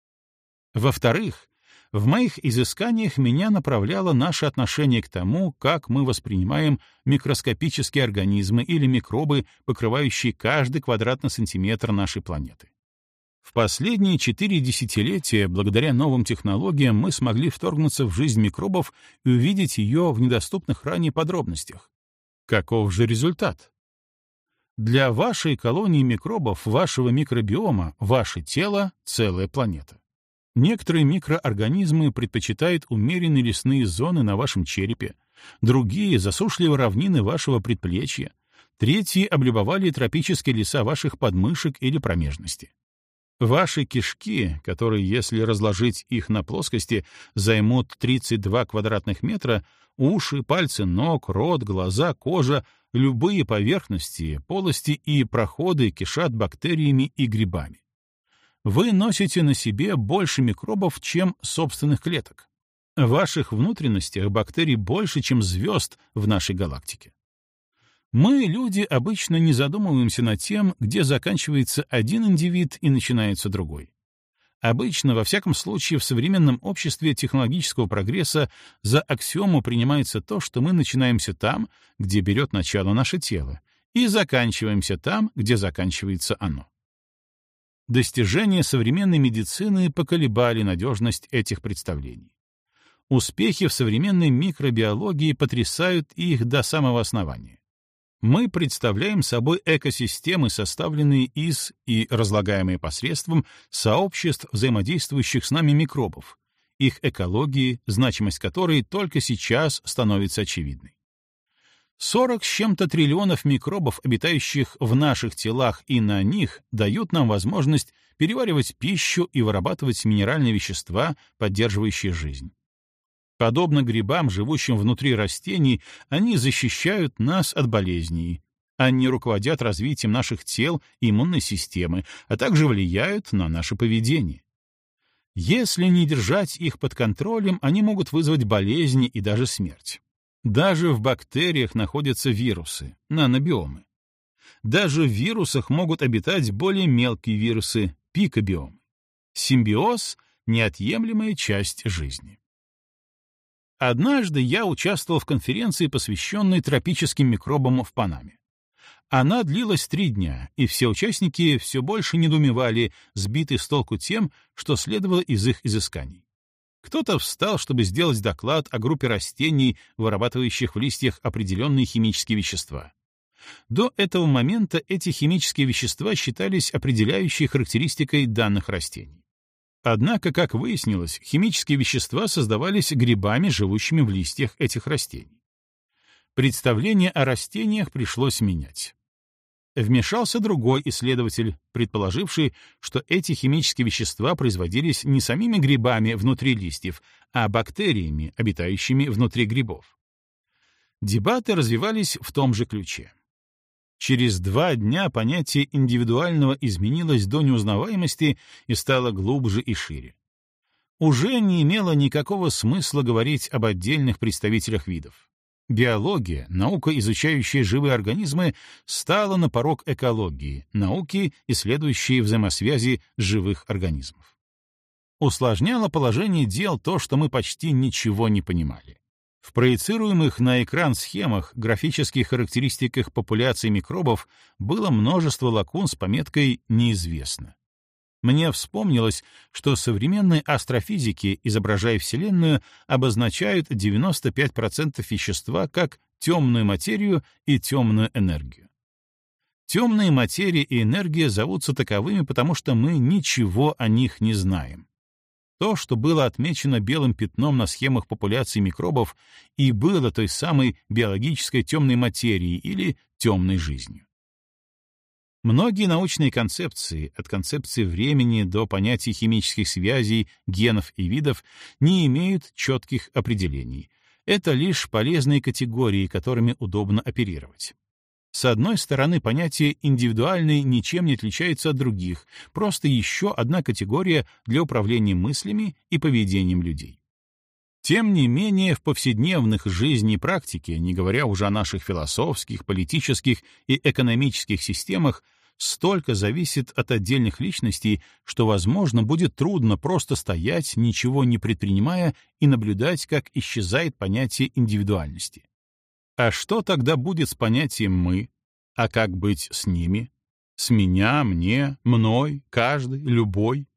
Во-вторых, в моих изысканиях меня направляло наше отношение к тому, как мы воспринимаем микроскопические организмы или микробы, покрывающие каждый квадратный сантиметр нашей планеты. В последние четыре десятилетия, благодаря новым технологиям, мы смогли вторгнуться в жизнь микробов и увидеть ее в недоступных ранее подробностях. Каков же результат? Для вашей колонии микробов, вашего микробиома, ваше тело — целая планета. Некоторые микроорганизмы предпочитают умеренные лесные зоны на вашем черепе, другие — засушливые равнины вашего предплечья, третьи облюбовали тропические леса ваших подмышек или промежности. Ваши кишки, которые, если разложить их на плоскости, займут тридцать два квадратных метра, уши, пальцы ног, рот, глаза, кожа, любые поверхности, полости и проходы кишат бактериями и грибами. Вы носите на себе больше микробов, чем собственных клеток. В ваших внутренностях бактерий больше, чем звезд в нашей галактике. Мы, люди, обычно не задумываемся над тем, где заканчивается один индивид и начинается другой. Обычно, во всяком случае, в современном обществе технологического прогресса за аксиому принимается то, что мы начинаемся там, где берет начало наше тело, и заканчиваемся там, где заканчивается оно. Достижения современной медицины поколебали надежность этих представлений. Успехи в современной микробиологии потрясают их до самого основания. Мы представляем собой экосистемы, составленные из и разлагаемые посредством сообществ взаимодействующих с нами микробов, их экологии, значимость которой только сейчас становится очевидной. сорок с чем-то триллионов микробов, обитающих в наших телах и на них, дают нам возможность переваривать пищу и вырабатывать минеральные вещества, поддерживающие жизнь. Подобно грибам, живущим внутри растений, они защищают нас от болезней. Они руководят развитием наших тел и иммунной системы, а также влияют на наше поведение. Если не держать их под контролем, они могут вызвать болезни и даже смерть. Даже в бактериях находятся вирусы, нанобиомы. Даже в вирусах могут обитать более мелкие вирусы, пикобиомы. Симбиоз — неотъемлемая часть жизни. Однажды я участвовал в конференции, посвященной тропическим микробам в Панаме. Она длилась три дня, и все участники все больше недоумевали, сбитые с толку тем, что следовало из их изысканий. Кто-то встал, чтобы сделать доклад о группе растений, вырабатывающих в листьях определенные химические вещества. До этого момента эти химические вещества считались определяющей характеристикой данных растений. Однако, как выяснилось, химические вещества создавались грибами, живущими в листьях этих растений. Представление о растениях пришлось менять. Вмешался другой исследователь, предположивший, что эти химические вещества производились не самими грибами внутри листьев, а бактериями, обитающими внутри грибов. Дебаты развивались в том же ключе. Через два дня понятие индивидуального изменилось до неузнаваемости и стало глубже и шире. уже не имело никакого смысла говорить об отдельных представителях видов. Биология, наука, изучающая живые организмы, стала на порог экологии, науки, исследующей взаимосвязи живых организмов. Усложняло положение дел то, что мы почти ничего не понимали. В проецируемых на экран схемах, графических характеристиках популяций микробов было множество лакун с пометкой «неизвестно». Мне вспомнилось, что современные астрофизики, изображая Вселенную, обозначают девяносто пять процентов вещества как темную материю и темную энергию. Темные материя и энергия зовутся таковыми, потому что мы ничего о них не знаем. То, что было отмечено белым пятном на схемах популяции микробов, и было той самой биологической темной материей или темной жизнью. Многие научные концепции, от концепции времени до понятий химических связей, генов и видов, не имеют четких определений. Это лишь полезные категории, которыми удобно оперировать. С одной стороны, понятие «индивидуальный» ничем не отличается от других, просто еще одна категория для управления мыслями и поведением людей. Тем не менее, в повседневных жизни и практике, не говоря уже о наших философских, политических и экономических системах, столько зависит от отдельных личностей, что, возможно, будет трудно просто стоять, ничего не предпринимая, и наблюдать, как исчезает понятие индивидуальности. А что тогда будет с понятием «мы»? А как быть с ними? С меня, мне, мной, каждый, любой?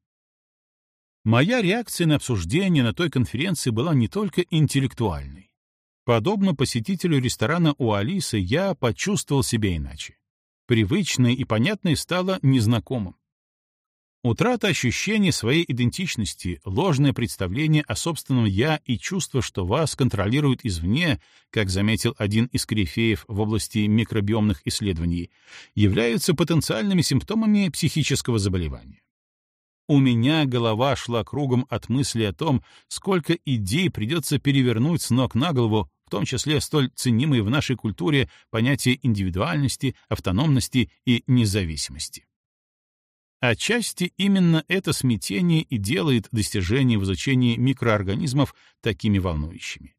Моя реакция на обсуждение на той конференции была не только интеллектуальной. Подобно посетителю ресторана у Алисы, я почувствовал себя иначе. Привычное и понятное стало незнакомым. Утрата ощущения своей идентичности, ложное представление о собственном «я» и чувство, что вас контролируют извне, как заметил один из корифеев в области микробиомных исследований, являются потенциальными симптомами психического заболевания. У меня голова шла кругом от мысли о том, сколько идей придется перевернуть с ног на голову, в том числе столь ценимые в нашей культуре понятия индивидуальности, автономности и независимости. Отчасти именно это смятение и делает достижения в изучении микроорганизмов такими волнующими.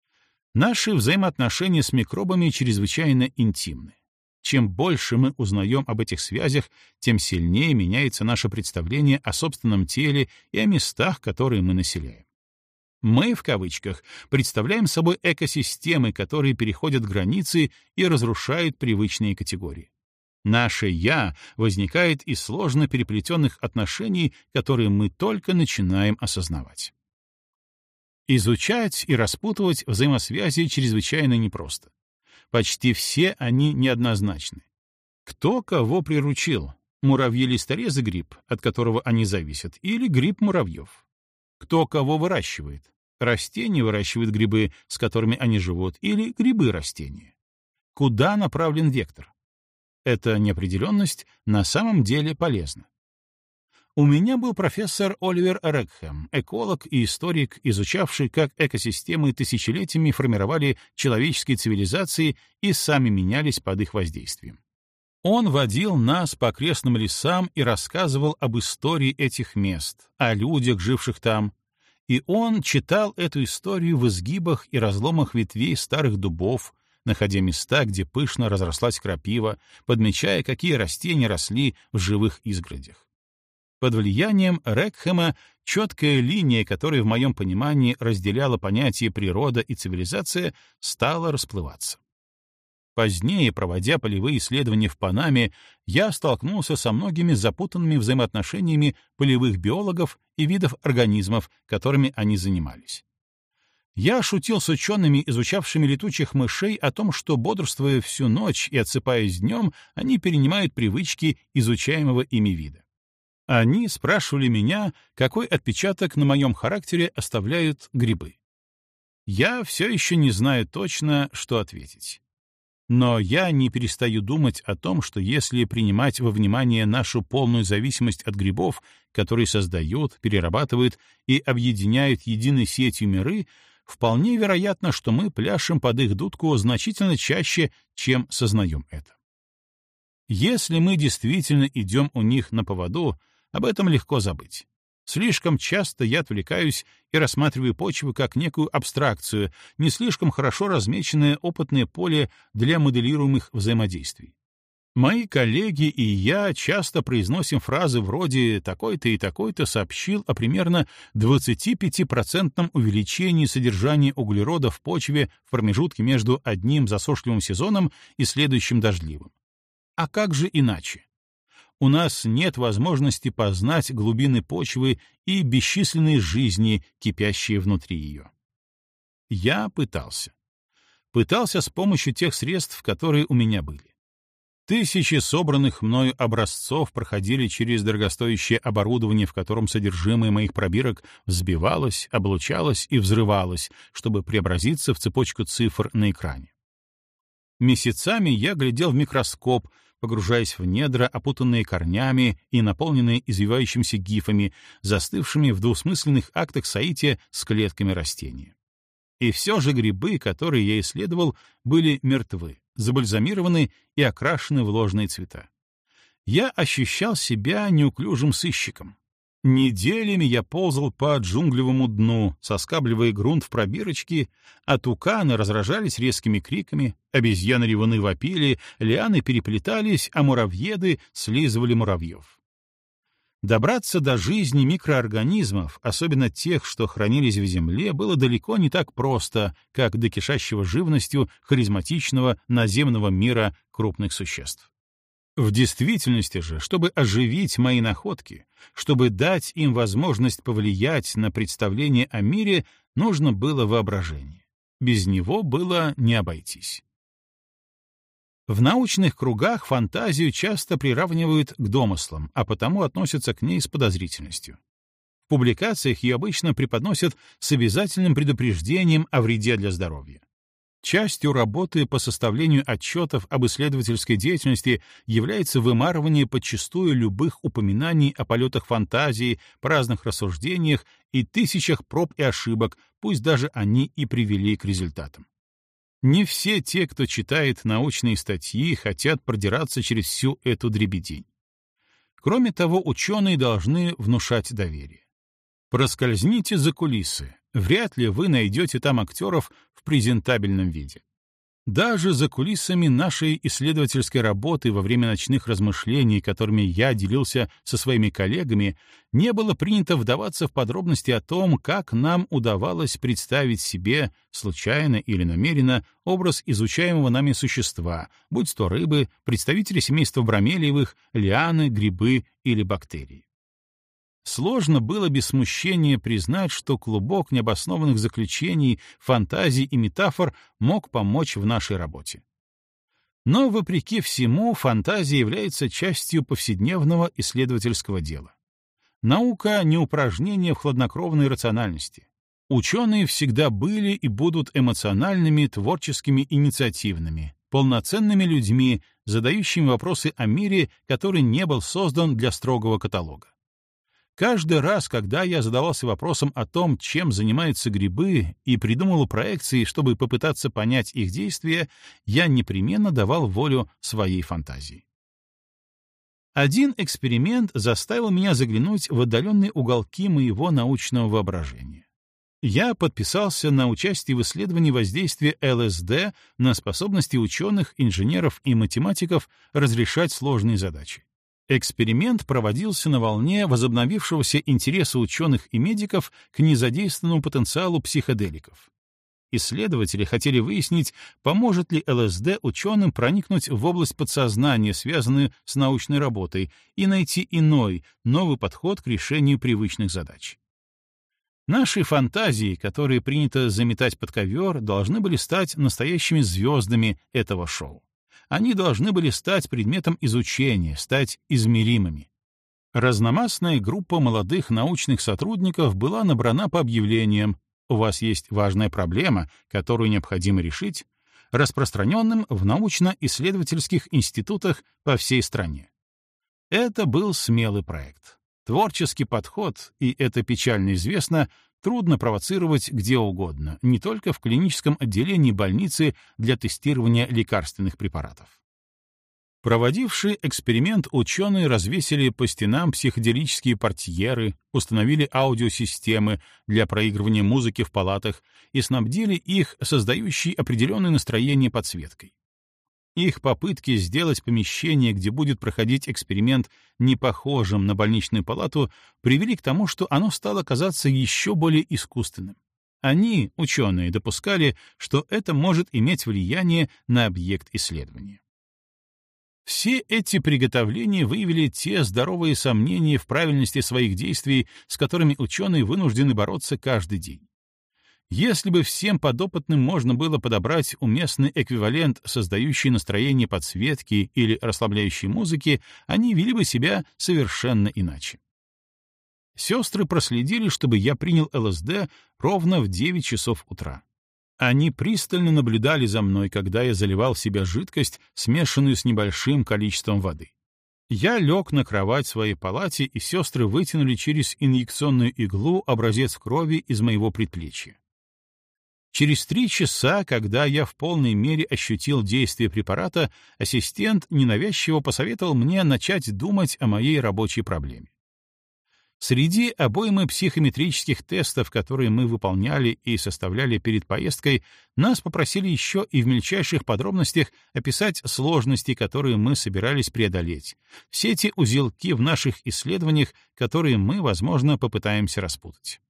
Наши взаимоотношения с микробами чрезвычайно интимны. Чем больше мы узнаем об этих связях, тем сильнее меняется наше представление о собственном теле и о местах, которые мы населяем. Мы, в кавычках, представляем собой экосистемы, которые переходят границы и разрушают привычные категории. Наше «я» возникает из сложно переплетенных отношений, которые мы только начинаем осознавать. Изучать и распутывать взаимосвязи чрезвычайно непросто. Почти все они неоднозначны. Кто кого приручил? Муравьи-листорезы гриб, от которого они зависят, или гриб муравьев? Кто кого выращивает? Растения выращивают грибы, с которыми они живут, или грибы растения? Куда направлен вектор? Эта неопределенность на самом деле полезна. У меня был профессор Оливер Рекхэм, эколог и историк, изучавший, как экосистемы тысячелетиями формировали человеческие цивилизации и сами менялись под их воздействием. Он водил нас по окрестным лесам и рассказывал об истории этих мест, о людях, живших там, и он читал эту историю в изгибах и разломах ветвей старых дубов, находя места, где пышно разрослась крапива, подмечая, какие растения росли в живых изгородях. Под влиянием Рекхэма четкая линия, которая в моем понимании разделяла понятия природа и цивилизация, стала расплываться. Позднее, проводя полевые исследования в Панаме, я столкнулся со многими запутанными взаимоотношениями полевых биологов и видов организмов, которыми они занимались. Я шутил с учеными, изучавшими летучих мышей, о том, что, бодрствуя всю ночь и отсыпаясь днем, они перенимают привычки изучаемого ими вида. Они спрашивали меня, какой отпечаток на моем характере оставляют грибы. Я все еще не знаю точно, что ответить. Но я не перестаю думать о том, что если принимать во внимание нашу полную зависимость от грибов, которые создают, перерабатывают и объединяют единой сетью миры, вполне вероятно, что мы пляшем под их дудку значительно чаще, чем сознаем это. Если мы действительно идем у них на поводу, об этом легко забыть. Слишком часто я отвлекаюсь и рассматриваю почву как некую абстракцию, не слишком хорошо размеченное опытное поле для моделируемых взаимодействий. Мои коллеги и я часто произносим фразы вроде «такой-то и такой-то сообщил о примерно двадцатипятипроцентном увеличении содержания углерода в почве в промежутке между одним засушливым сезоном и следующим дождливым». А как же иначе? У нас нет возможности познать глубины почвы и бесчисленные жизни, кипящие внутри ее. Я пытался. Пытался с помощью тех средств, которые у меня были. Тысячи собранных мною образцов проходили через дорогостоящее оборудование, в котором содержимое моих пробирок взбивалось, облучалось и взрывалось, чтобы преобразиться в цепочку цифр на экране. Месяцами я глядел в микроскоп, погружаясь в недра, опутанные корнями и наполненные извивающимися гифами, застывшими в двусмысленных актах соития с клетками растения. И все же грибы, которые я исследовал, были мертвы, забальзамированы и окрашены в ложные цвета. Я ощущал себя неуклюжим сыщиком. Неделями я ползал по джунглевому дну, соскабливая грунт в пробирочки, а туканы разражались резкими криками, обезьяны-ревуны вопили, лианы переплетались, а муравьеды слизывали муравьев. Добраться до жизни микроорганизмов, особенно тех, что хранились в земле, было далеко не так просто, как до кишащего живностью харизматичного наземного мира крупных существ. В действительности же, чтобы оживить мои находки, чтобы дать им возможность повлиять на представление о мире, нужно было воображение. Без него было не обойтись. В научных кругах фантазию часто приравнивают к домыслам, а потому относятся к ней с подозрительностью. В публикациях ее обычно преподносят с обязательным предупреждением о вреде для здоровья. Частью работы по составлению отчетов об исследовательской деятельности является вымарывание подчистую любых упоминаний о полетах фантазии, праздных рассуждениях и тысячах проб и ошибок, пусть даже они и привели к результатам. Не все те, кто читает научные статьи, хотят продираться через всю эту дребедень. Кроме того, ученые должны внушать доверие. Проскользните за кулисы, вряд ли вы найдете там актеров в презентабельном виде. Даже за кулисами нашей исследовательской работы во время ночных размышлений, которыми я делился со своими коллегами, не было принято вдаваться в подробности о том, как нам удавалось представить себе, случайно или намеренно, образ изучаемого нами существа, будь то рыбы, представители семейства бромелиевых, лианы, грибы или бактерии. Сложно было без смущения признать, что клубок необоснованных заключений, фантазий и метафор мог помочь в нашей работе. Но, вопреки всему, фантазия является частью повседневного исследовательского дела. Наука — не упражнение в хладнокровной рациональности. Ученые всегда были и будут эмоциональными, творческими, инициативными, полноценными людьми, задающими вопросы о мире, который не был создан для строгого каталога. Каждый раз, когда я задавался вопросом о том, чем занимаются грибы, и придумывал проекции, чтобы попытаться понять их действия, я непременно давал волю своей фантазии. Один эксперимент заставил меня заглянуть в отдаленные уголки моего научного воображения. Я подписался на участие в исследовании воздействия эл эс дэ на способности ученых, инженеров и математиков разрешать сложные задачи. Эксперимент проводился на волне возобновившегося интереса ученых и медиков к незадействованному потенциалу психоделиков. Исследователи хотели выяснить, поможет ли эл эс дэ ученым проникнуть в область подсознания, связанную с научной работой, и найти иной, новый подход к решению привычных задач. Наши фантазии, которые принято заметать под ковер, должны были стать настоящими звездами этого шоу. Они должны были стать предметом изучения, стать измеримыми. Разномастная группа молодых научных сотрудников была набрана по объявлениям «У вас есть важная проблема, которую необходимо решить», распространенным в научно-исследовательских институтах по всей стране. Это был смелый проект. Творческий подход, и это печально известно, трудно провоцировать где угодно, не только в клиническом отделении больницы для тестирования лекарственных препаратов. Проводившие эксперимент ученые развесили по стенам психоделические портьеры, установили аудиосистемы для проигрывания музыки в палатах и снабдили их создающей определенное настроение подсветкой. Их попытки сделать помещение, где будет проходить эксперимент, не похожим на больничную палату, привели к тому, что оно стало казаться еще более искусственным. Они, ученые, допускали, что это может иметь влияние на объект исследования. Все эти приготовления выявили те здоровые сомнения в правильности своих действий, с которыми ученые вынуждены бороться каждый день. Если бы всем подопытным можно было подобрать уместный эквивалент, создающий настроение подсветки или расслабляющей музыки, они вели бы себя совершенно иначе. Сестры проследили, чтобы я принял ЛСД ровно в девять часов утра. Они пристально наблюдали за мной, когда я заливал в себя жидкость, смешанную с небольшим количеством воды. Я лег на кровать в своей палате, и сестры вытянули через инъекционную иглу образец крови из моего предплечья. Через три часа, когда я в полной мере ощутил действие препарата, ассистент ненавязчиво посоветовал мне начать думать о моей рабочей проблеме. Среди обоймы психометрических тестов, которые мы выполняли и составляли перед поездкой, нас попросили еще и в мельчайших подробностях описать сложности, которые мы собирались преодолеть, все те узелки в наших исследованиях, которые мы, возможно, попытаемся распутать.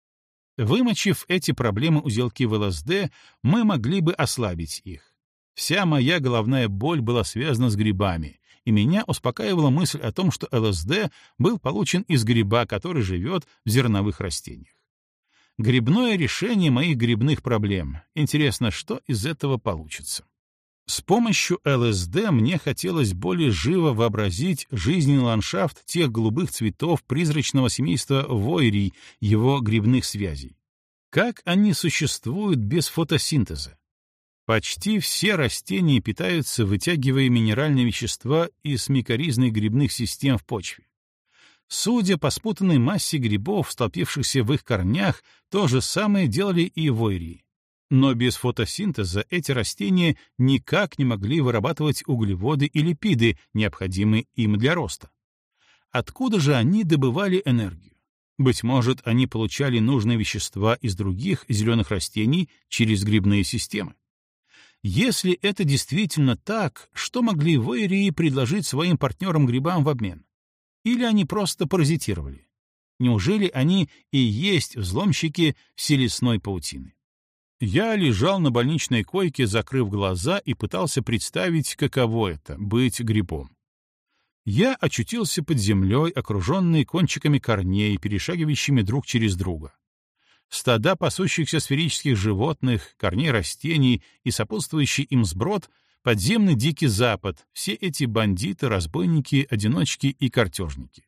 Вымочив эти проблемы-узелки в ЛСД, мы могли бы ослабить их. Вся моя головная боль была связана с грибами, и меня успокаивала мысль о том, что ЛСД был получен из гриба, который живет в зерновых растениях. Грибное решение моих грибных проблем. Интересно, что из этого получится? С помощью ЛСД мне хотелось более живо вообразить жизненный ландшафт тех голубых цветов призрачного семейства войрий, его грибных связей. Как они существуют без фотосинтеза? Почти все растения питаются, вытягивая минеральные вещества из микоризных грибных систем в почве. Судя по спутанной массе грибов, столпившихся в их корнях, то же самое делали и войрии. Но без фотосинтеза эти растения никак не могли вырабатывать углеводы и липиды, необходимые им для роста. Откуда же они добывали энергию? Быть может, они получали нужные вещества из других зеленых растений через грибные системы. Если это действительно так, что могли войрии предложить своим партнерам-грибам в обмен? Или они просто паразитировали? Неужели они и есть взломщики вселесной паутины? Я лежал на больничной койке, закрыв глаза, и пытался представить, каково это — быть грибом. Я очутился под землей, окруженный кончиками корней, перешагивающими друг через друга. Стада пасущихся сферических животных, корней растений и сопутствующий им сброд — подземный Дикий Запад, все эти бандиты, разбойники, одиночки и картежники.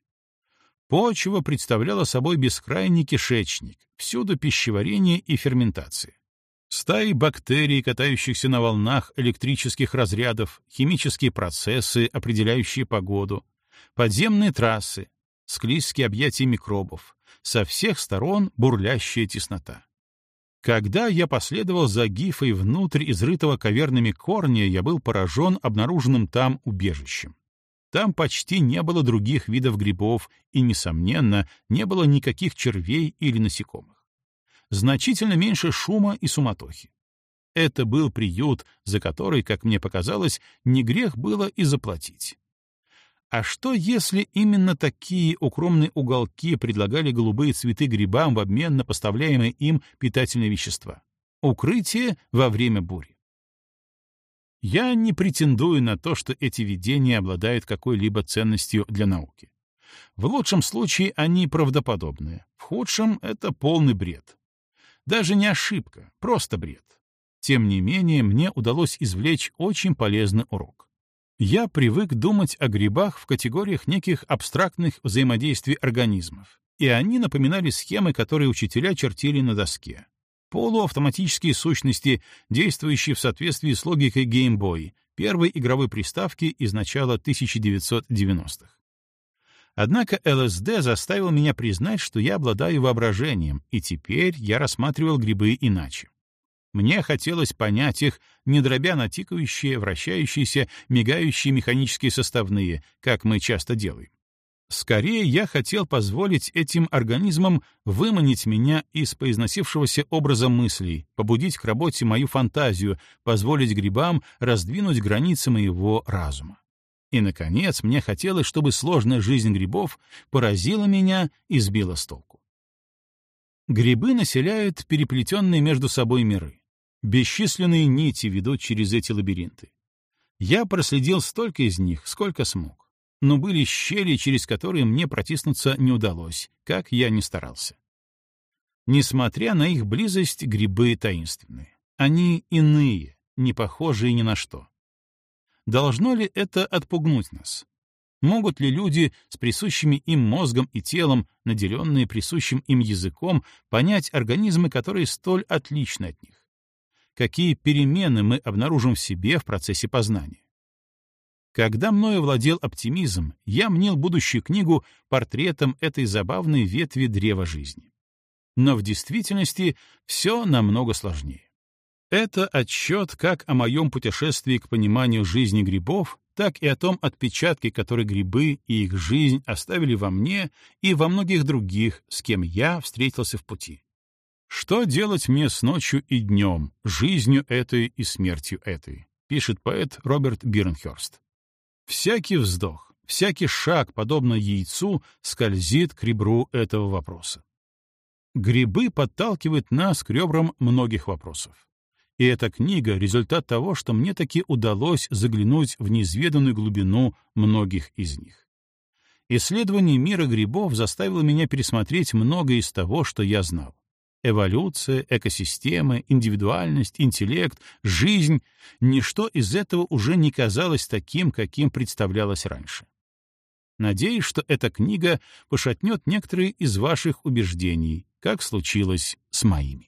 Почва представляла собой бескрайний кишечник, всюду пищеварение и ферментация. Стаи бактерий, катающихся на волнах электрических разрядов, химические процессы, определяющие погоду, подземные трассы, склизкие объятия микробов, со всех сторон бурлящая теснота. Когда я последовал за гифой внутрь изрытого кавернами корня, я был поражен обнаруженным там убежищем. Там почти не было других видов грибов и, несомненно, не было никаких червей или насекомых. Значительно меньше шума и суматохи. Это был приют, за который, как мне показалось, не грех было и заплатить. А что, если именно такие укромные уголки предлагали голубые цветы грибам в обмен на поставляемые им питательные вещества? Укрытие во время бури. Я не претендую на то, что эти видения обладают какой-либо ценностью для науки. В лучшем случае они правдоподобны, в худшем — это полный бред. Даже не ошибка, просто бред. Тем не менее, мне удалось извлечь очень полезный урок. Я привык думать о грибах в категориях неких абстрактных взаимодействий организмов, и они напоминали схемы, которые учителя чертили на доске. Полуавтоматические сущности, действующие в соответствии с логикой Game Boy, первой игровой приставки из начала тысяча девятьсот девяностых. Однако ЛСД заставил меня признать, что я обладаю воображением, и теперь я рассматривал грибы иначе. Мне хотелось понять их, не дробя на тикающие, вращающиеся, мигающие механические составные, как мы часто делаем. Скорее, я хотел позволить этим организмам выманить меня из поизносившегося образа мыслей, побудить к работе мою фантазию, позволить грибам раздвинуть границы моего разума. И, наконец, мне хотелось, чтобы сложная жизнь грибов поразила меня и сбила с толку. Грибы населяют переплетенные между собой миры. Бесчисленные нити ведут через эти лабиринты. Я проследил столько из них, сколько смог. Но были щели, через которые мне протиснуться не удалось, как я ни старался. Несмотря на их близость, грибы таинственные. Они иные, не похожие ни на что. Должно ли это отпугнуть нас? Могут ли люди с присущими им мозгом и телом, наделенные присущим им языком, понять организмы, которые столь отличны от них? Какие перемены мы обнаружим в себе в процессе познания? Когда мною владел оптимизм, я мнил будущую книгу портретом этой забавной ветви древа жизни. Но в действительности все намного сложнее. Это отчет как о моем путешествии к пониманию жизни грибов, так и о том отпечатке, который грибы и их жизнь оставили во мне и во многих других, с кем я встретился в пути. «Что делать мне с ночью и днем, жизнью этой и смертью этой», пишет поэт Роберт Бирнхёрст. Всякий вздох, всякий шаг, подобно яйцу, скользит к ребру этого вопроса. Грибы подталкивают нас к ребрам многих вопросов. И эта книга — результат того, что мне таки удалось заглянуть в неизведанную глубину многих из них. Исследование мира грибов заставило меня пересмотреть многое из того, что я знал. Эволюция, экосистемы, индивидуальность, интеллект, жизнь — ничто из этого уже не казалось таким, каким представлялось раньше. Надеюсь, что эта книга пошатнет некоторые из ваших убеждений, как случилось с моими.